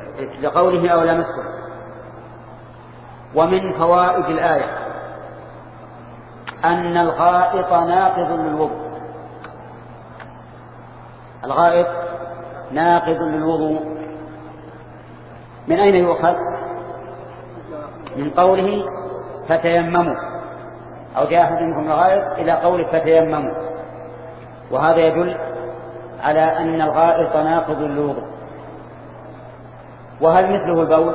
لقوله أو لمستم. ومن فوائد الآية أن الغائط ناقض للوضوء. الغائط ناقض للوضوء من أين يؤخذ؟ من قوله فتيمموا، أو جاء أحد منكم الغائط إلى قوله فتيمموا، وهذا يدل على أن الغائط ناقض للوضوء. وهل مثله البول؟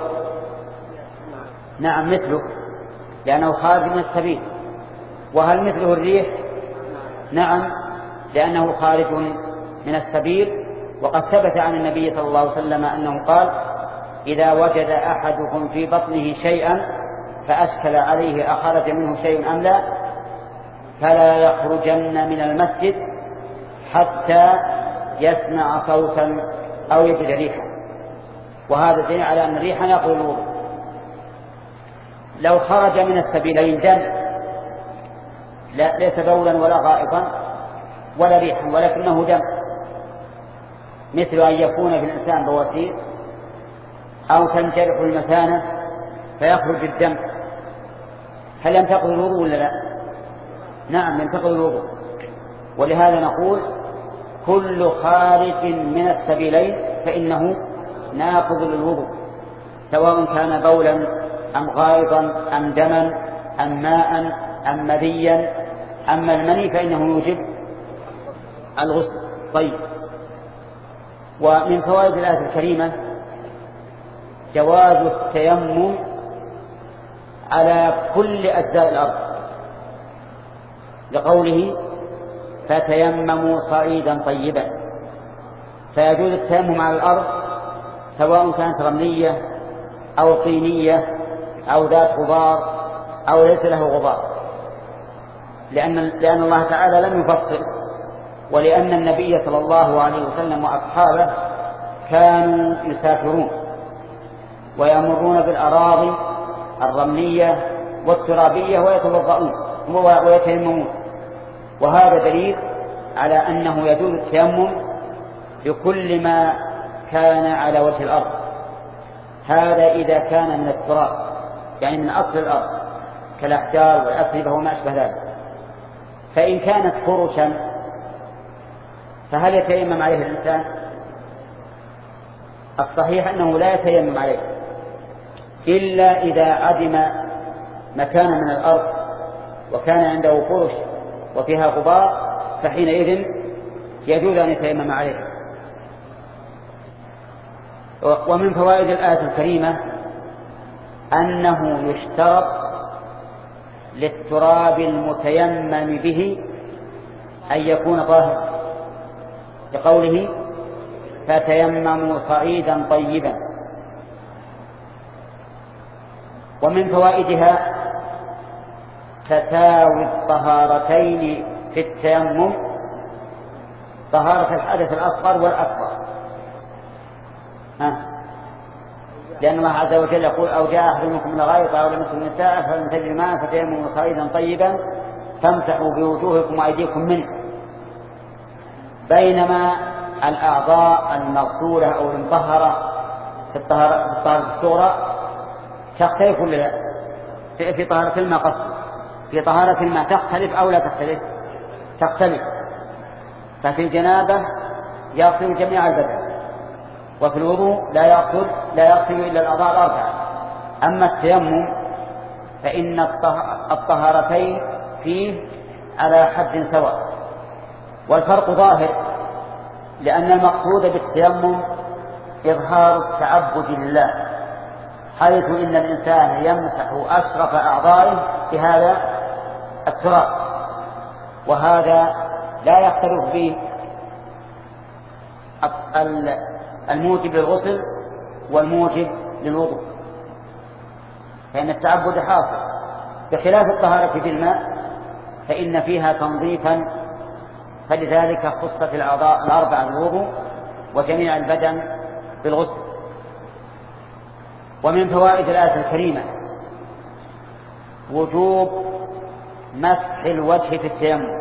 نعم مثله، لأنه خارج من السبيل. وهل مثله الريح؟ نعم، لأنه خارج من السبيل. وقد ثبت عن النبي صلى الله عليه وسلم أنه قال: إذا وجد أحدكم في بطنه شيئا فأشكل عليه أخرج منه شيء أم لا فلا يخرجن من المسجد حتى يسمع صوتا أو يجد ريحا. وهذا دليل على أن الريح ناقض الوضوء. لو خرج من السبيلين دم، لا ليس بولا ولا غائطا ولا ريحا، ولكنه دم، مثل أن يكون في الإنسان بواسير أو تنجرح المثانة فيخرج الدم، هل ينتقض الوضوء ولا لا؟ نعم ينتقض الوضوء. ولهذا نقول كل خارج من السبيلين فإنه ناقض للوضوء، سواء كان بولا أم غائطا أم دما أم ماء أم مذيا. أما المني فإنه يوجب الغسل. طيب، ومن فوائد الآية الكريمة جواز التيمم على كل أجزاء الأرض، لقوله فتيمموا صعيدا طيبا، فيجوز التيمم على الأرض سواء كانت رملية أو طينية أو ذات غبار أو ليس له غبار، لأن, لأن الله تعالى لم يفصل، ولأن النبي صلى الله عليه وسلم وأصحابه كانوا يسافرون ويمرون بالأراضي الرملية والترابية ويتوضؤون ويتيممون. وهذا دليل على أنه يجوز التيمم بكل ما كان على وجه الأرض، هذا إذا كان من التراب يعني من أصل الأرض كالأحجار والأتربة وما أشبه ذلك. فإن كانت فرشا فهل يتيمم عليه الإنسان؟ الصحيح أنه لا يتيمم عليه إلا إذا عدم مكان من الأرض وكان عنده فرش وفيها غبار، فحينئذ يجوز أن يتيمم عليه. ومن فوائد الآية الكريمة أنه يشترط للتراب المتيمم به أن يكون طاهرا، لقوله فتيمموا صعيدا طيبا. ومن فوائدها تساوي الطهارتين في التيمم، طهارة الحدث الأصغر والأكبر، ها؟ لأن الله عز وجل يقول: أو جاء أحد منكم من الغائط أو لمس النساء فلم تجدوا ماء فتيمموا صعيدا طيبا فامسحوا بوجوهكم وأيديكم منه. بينما الأعضاء المغسولة أو المطهرة في الطهارة الصغرى تختلف ولا لا؟ في طهارة الماء قصد في طهارة الماء تختلف أو لا تختلف؟ تختلف. ففي الجنابة يغسل جميع البدن، وفي الوضوء لا يغسل لا يغسل إلا الأعضاء الأربعة. أما التيمم فإن الطهارتين فيه على حد سواء، والفرق ظاهر، لأن المقصود بالتيمم إظهار التعبد لله، حيث إن الإنسان يمسح أشرف أعضائه بهذا التراب، وهذا لا يختلف به الموجب للغسل والموجب للوضوء، فإن التعبد حاصل، بخلاف الطهارة بالماء فإن فيها تنظيفا، فلذلك خصت الأعضاء الأربعة بالوضوء وجميع البدن بالغسل. ومن فوائد الآية الكريمة وجوب مسح الوجه في التيمم.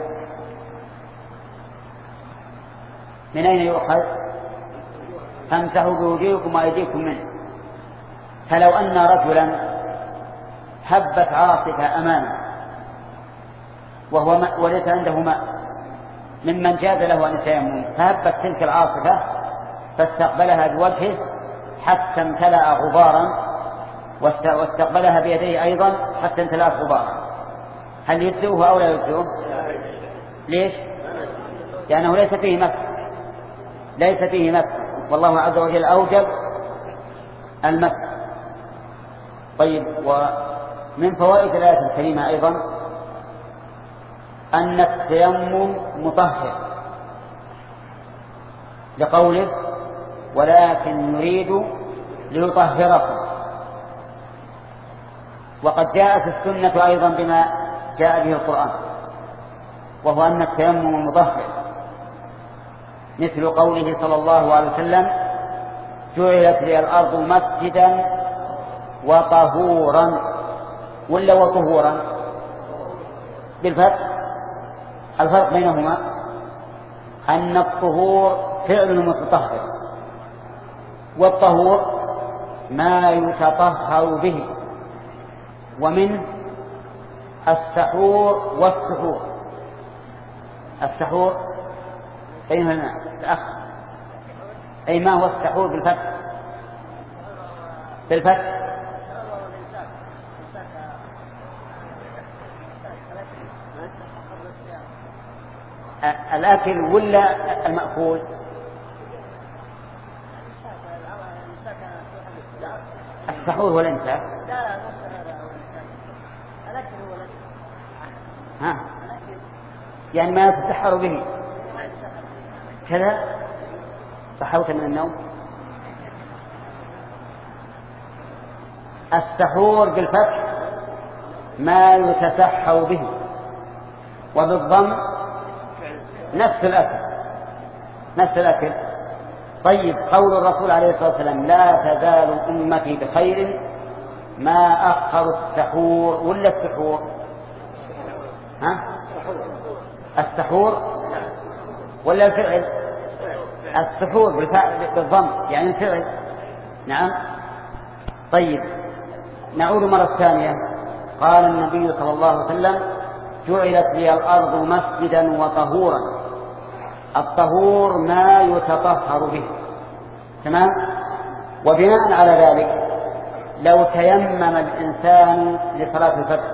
من أين يؤخذ؟ فامسحوا بوجوهكم وأيديكم منه. فلو أن رجلا هبت عاصفة أمامه وهو ماء وليس عنده ماء ممن جاز له أن يتيمم، فهبت تلك العاصفة فاستقبلها بوجهه حتى امتلأ غبارا، واستقبلها بيديه أيضا حتى امتلأت غبارا. هل يجزئه أو لا يجزئه؟ ليش؟ لأنه ليس فيه مسح، ليس فيه مسح، والله عز وجل أوجب المسح. طيب، ومن فوائد الآية الكريمة أيضا أن التيمم مطهر، لقوله ولكن نريد ليطهركم. وقد جاءت السنة أيضا بما جاء به القرآن، وهو أن التيمم مطهر، مثل قوله صلى الله عليه وسلم جعلت لي الأرض مسجدا وطهورا، ولا وطهورا بالفتح؟ الفرق بينهما أن الطهور فعل متطهر، والطهور ما يتطهر به، ومنه السحور والسحور. السحور بينهما الأخ، أي ما هو السحور بالفتح؟ بالفتح الأكل ولا المأكول؟ السحور هو الإمساك. ها، يعني ما تتسحر به كذا. صحوت من النوم. السحور بالفتح ما يتسحر به، وبالضم نفس الأكل، نفس الأكل. طيب، قول الرسول عليه الصلاة والسلام لا تزال أمتي بخير ما أخر السحور ولا السحور؟ ها؟ السحور ولا الفعل؟ السحور بالضم يعني الفعل. نعم. طيب، نعود مرة ثانية. قال النبي صلى الله عليه وسلم جعلت لي الأرض مسجدا وطهورا. الطهور ما يتطهر به، تمام. وبناء على ذلك لو تيمم الإنسان لصلاة الفجر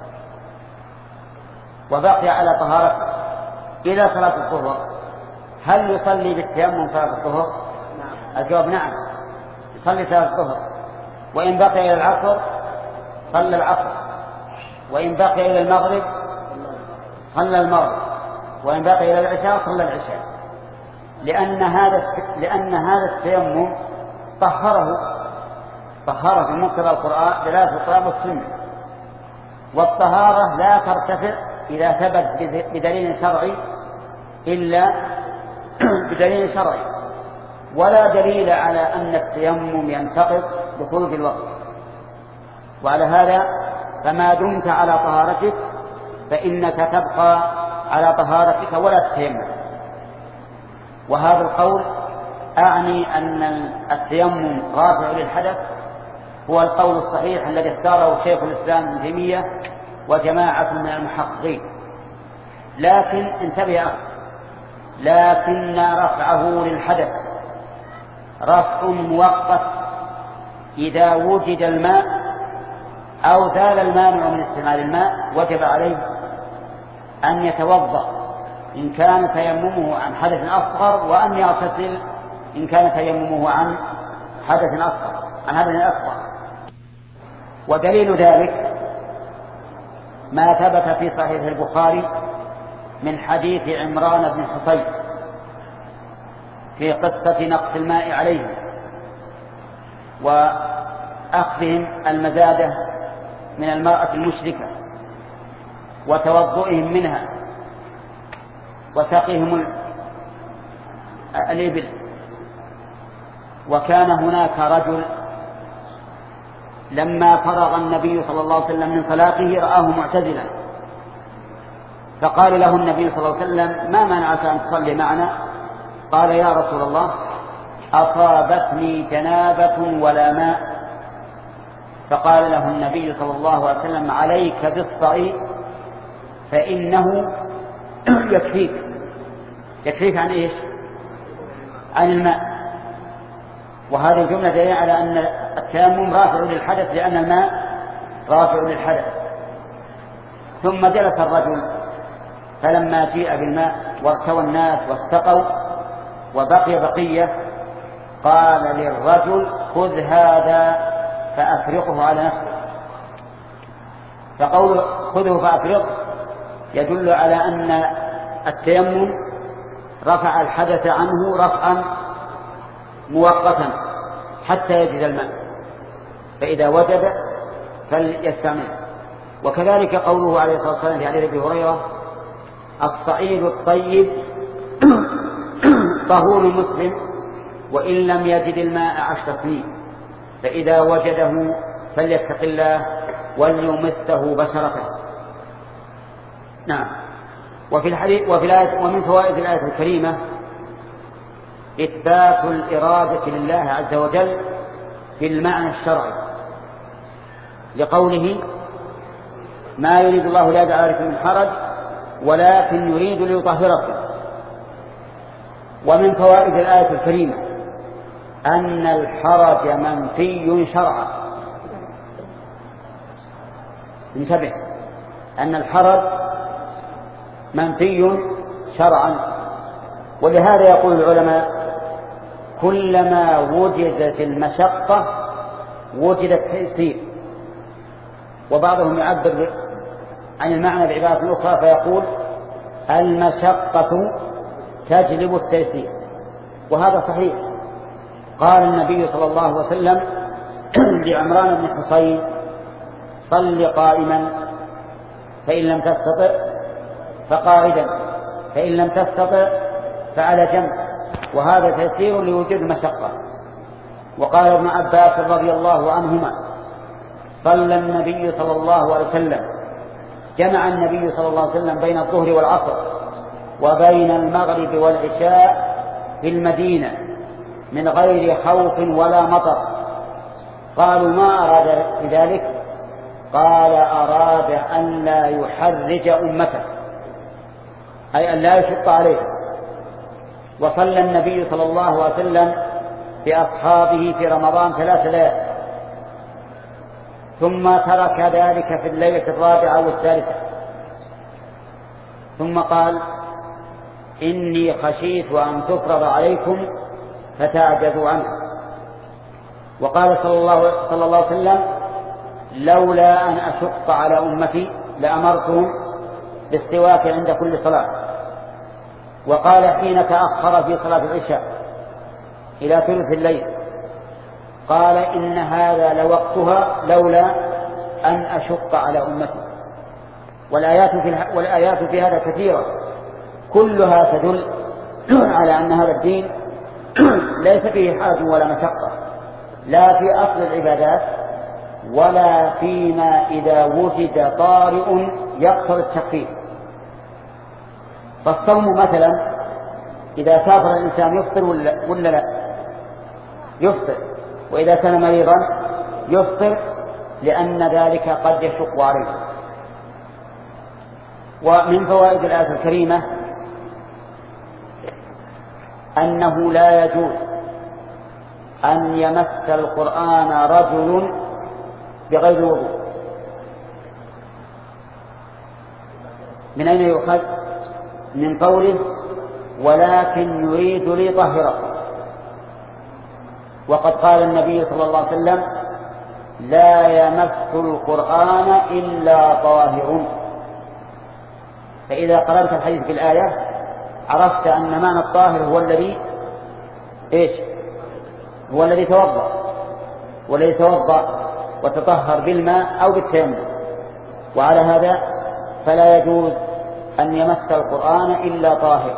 وبقي على طهارته إلى صلاة الظهر، هل يصلي بالتيمم صلاة الظهر؟ الجواب نعم، يصلي صلاة الظهر. وإن بقي إلى العصر صلى العصر، وإن بقي إلى المغرب صلى المغرب، وإن بقي إلى العشاء صلى العشاء، لأن هذا لأن هذا التيمم طهره طهره في مقتضى القرآن دلالة القرآن والسنة. والطهارة لا ترتفع إذا ثبت بدليل شرعي إلا بدليل شرعي، ولا دليل على أن التيمم ينتقض بخروج الوقت. وعلى هذا فما دمت على طهارتك فإنك تبقى على طهارتك ولا تتيمم. وهذا القول أعني أن التيمم رافع للحدث هو القول الصحيح الذي اختاره شيخ الإسلام ابن تيمية وجماعة من المحققين. لكن انتبه، لكن رفعه للحدث رفع مؤقت إذا وجد الماء أو زال المانع من استعمال الماء وجب عليه أن يتوضأ إن كان تيممه عن حدث أصغر، وأن يغتسل إن كان تيممه عن حدث أصغر عن حدث أكبر. ودليل ذلك ما ثبت في صحيح البخاري من حديث عمران بن حصين في قصة نقص الماء عليه وأخذهم المزادة من المرأة المشركة وتوضؤهم منها وسقيهم الإبل. وكان هناك رجل لما فرغ النبي صلى الله عليه وسلم من صلاته رآه معتزلا، فقال له النبي صلى الله عليه وسلم ما منعك أن تصلي معنا؟ قال يا رسول الله أصابتني جنابة ولا ماء. فقال له النبي صلى الله عليه وسلم عليك بالصعيد فإنه يكفيك. يكفيك عن إيش؟ عن الماء. وهذه الجملة دليل على أن التيمم رافع للحدث لأن الماء رافع للحدث. ثم جلس الرجل فلما جيء بالماء وارتوى الناس واستقوا وبقي بقية قال للرجل خذ هذا فأفرقه على نفسه. فقول خذه فأفرقه يدل على أن التيمم رفع الحدث عنه رفعا مؤقتا حتى يجد الماء، فإذا وجد فليستعمله. وكذلك قوله عليه الصلاة والسلام في حديث أبي هريرة الصعيد الطيب طهور مسلم وإن لم يجد الماء عشر سنين، فإذا وجده فليتق الله وليمسه بشرته. نعم. وفي الحديث وفي الآية ومن فوائد الآية الكريمة إثبات الإرادة لله عز وجل في المعنى الشرعي لقوله ما يريد الله لا يجعل عليكم من حرج ولكن يريد ليطهركم. ومن فوائد الآية الكريمة أن الحرج منفي شرعا. انتبه، أن الحرج منفي شرعا. ولهذا يقول العلماء كلما وجدت المشقة وجد التيسير. وبعضهم يعبر عن المعنى بعبارة أخرى فيقول المشقة تجلب التيسير، وهذا صحيح. قال النبي صلى الله عليه وسلم لعمران بن حصين صل قائما فإن لم تستطع فقاعدا فإن لم تستطع فعلى جنب، وهذا تيسير لوجود المشقة. وقال ابن عباس رضي الله عنهما صلى النبي صلى الله عليه وسلم جمع النبي صلى الله عليه وسلم بين الظهر والعصر وبين المغرب والعشاء في المدينة من غير خوف ولا مطر. قالوا ما أراد بذلك؟ قال أراد أن لا يحرج أمته، أي أن لا يشق عليه. وصلى النبي صلى الله عليه وسلم بأصحابه في رمضان ثلاث ليال ثم ترك ذلك في الليلة الرابعة والثالثة، ثم قال إني خشيت أن تفرض عليكم فتعجزوا عنه. وقال صلى الله, صلى الله عليه وسلم لولا أن أشق على أمتي لأمرتهم بالسواك عند كل صلاة. وقال حين تأخر في صلاة العشاء إلى ثلث الليل قال إن هذا لوقتها لولا أن أشق على أمتي. والآيات في, والآيات في هذا كثيرة كلها تدل على أن هذا الدين ليس فيه حرج ولا مشقة، لا في أصل العبادات ولا فيما إذا وجد طارئ يقتضي التخفيف. فالصوم مثلا إذا سافر الإنسان يفطر ولا, ولا لا؟ يفطر. وإذا كان مريضا يفطر لأن ذلك قد يشق عليه. ومن فوائد الآية الكريمة أنه لا يجوز أن يمس القرآن رجل بغير وضوء. من أين يؤخذ؟ من قوله ولكن يريد ليطهركم. وقد قال النبي صلى الله عليه وسلم لا يمس القرآن إلا طاهر. فإذا قرأت الحديث في الآية عرفت أن معنى الطاهر هو الذي إيش؟ هو الذي توضأ والذي توضأ وتطهر بالماء أو بالتيمم. وعلى هذا فلا يجوز أن يمس القرآن إلا طاهر.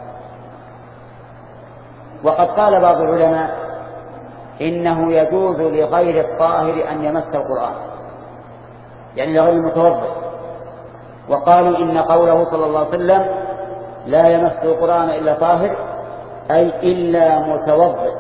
وقد قال بعض العلماء إنه يجوز لغير الطاهر أن يمس القرآن، يعني لغير المتوضئ. وقالوا إن قوله صلى الله عليه وسلم لا يمس القرآن إلا طاهر أي إلا متوضئ.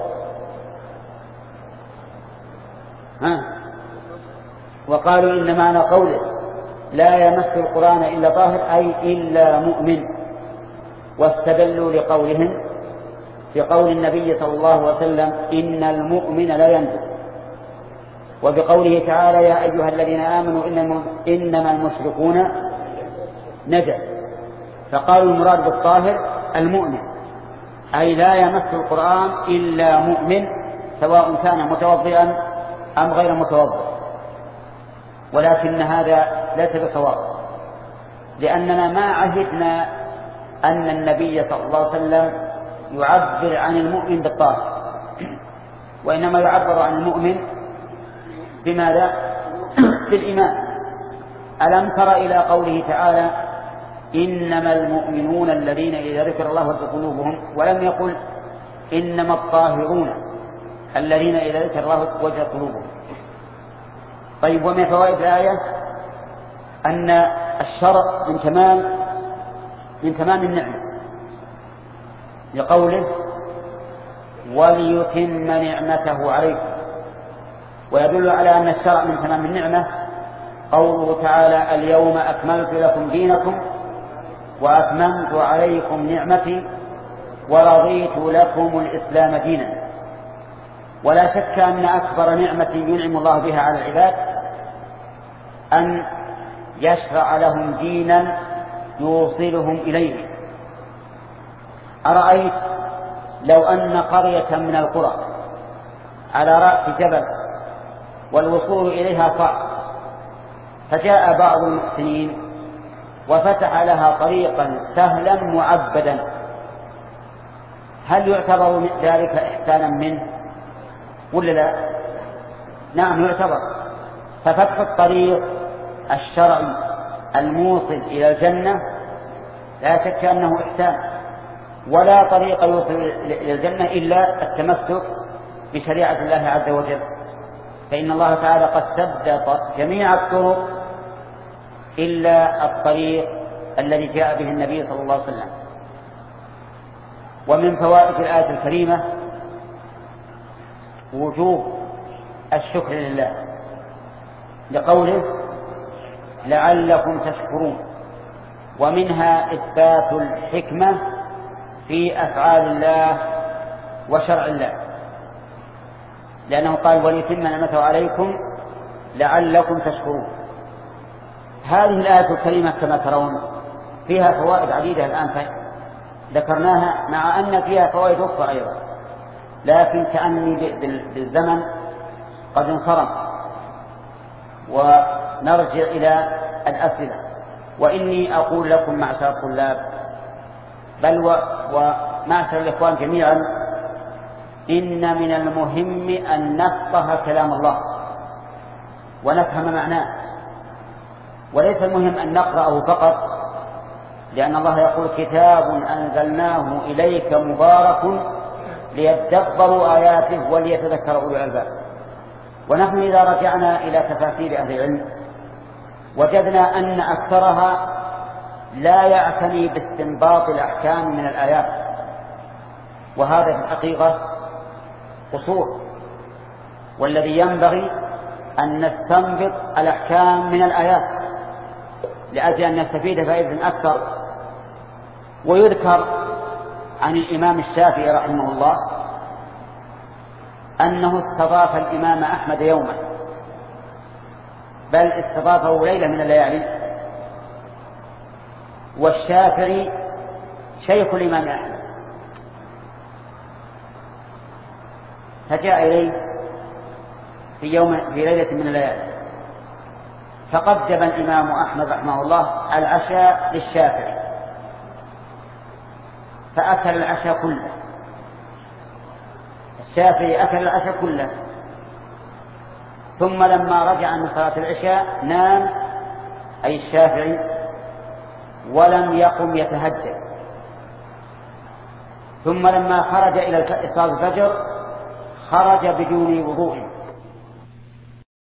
ها؟ وقالوا إن معنى قوله لا يمس القرآن إلا طاهر أي إلا مؤمن. واستدلوا لقولهم بقول النبي صلى الله عليه وسلم إن المؤمن لا ينجس، وبقوله تعالى يا أيها الذين آمنوا إنما المشركون نجس، فقالوا المراد بالطاهر المؤمن أي لا يمس القرآن إلا مؤمن سواء كان متوضئا أم غير متوضئ. ولكن هذا ليس بصواب، لأننا ما عهدنا أن النبي صلى الله عليه وسلم يعبر عن المؤمن بالطاهر، وإنما يعبر عن المؤمن بماذا؟ بالإيمان. ألم تر إلى قوله تعالى إنما المؤمنون الذين إذا ذكر الله وجلت قلوبهم، ولم يقل إنما الطاهرون الذين إذا ذكر الله وجلت قلوبهم. طيب، ومن فوائد الآية أن الشرع من تمام من تمام النعمة، لقوله وليتم نعمته عليكم، ويدل على أن الشرع من تمام النعمة قوله تعالى اليوم أكملت لكم دينكم وأتممت عليكم نعمتي ورضيت لكم الإسلام دينا. ولا شك أن أكبر نعمة ينعم الله بها على العباد أن يشرع لهم دينا يوصلهم إليه. أرأيت لو أن قرية من القرى على رأس جبل والوصول إليها صعب، فجاء بعض المحسنين وفتح لها طريقا سهلا معبدا، هل يعتبر ذلك إحسانا منه ولا لا؟ نعم يعتبر. ففتح الطريق الشرعي الموصل إلى الجنة لا شك أنه إحسان، ولا طريق يوصل إلى الجنة إلا التمسك بشريعة الله عز وجل، فإن الله تعالى قد سد جميع الطرق إلا الطريق الذي جاء به النبي صلى الله عليه وسلم. ومن فوائد الآية الكريمة وجوب الشكر لله، لقوله لعلكم تشكرون، ومنها إثبات الحكمة في أفعال الله وشرع الله، لأنه قال وليتم نعمته عليكم لعلكم تشكرون. هذه الآية الكريمة كما ترون فيها فوائد عديدة الآن ذكرناها، مع أن فيها فوائد أخرى أيضا، لكن كأني بالزمن قد انصرم، ونرجع إلى الأسئلة. وإني أقول لكم معشر الطلاب بل ومعشر الإخوان جميعا إن من المهم أن نفقه كلام الله ونفهم معناه، وليس المهم أن نقرأه فقط، لأن الله يقول كتاب أنزلناه إليك مبارك ليدبروا آياته وليتذكر أولو الألباب. ونحن إذا رجعنا إلى تفاسير أهل العلم وجدنا أن أكثرها لا يعتني باستنباط الأحكام من الآيات، وهذا في الحقيقة قصور، والذي ينبغي أن نستنبط الأحكام من الآيات لأجل أن نستفيد فائدة أكثر. ويذكر عن الإمام الشافعي رحمه الله أنه استضاف الإمام أحمد يوما، بل استضافه ليلة من الليالي، والشافعي شيخ الإمام أحمد، فجاء إليه في يوم في ليلة من الليالي، فقدم الإمام أحمد رحمه الله العشاء للشافعي، فأكل العشاء كله. الشافعي أكل العشاء كله، ثم لما رجع من صلاة العشاء نام أي الشافعي ولم يقم يتهجد، ثم لما خرج إلى صلاة الفجر خرج بدون وضوء،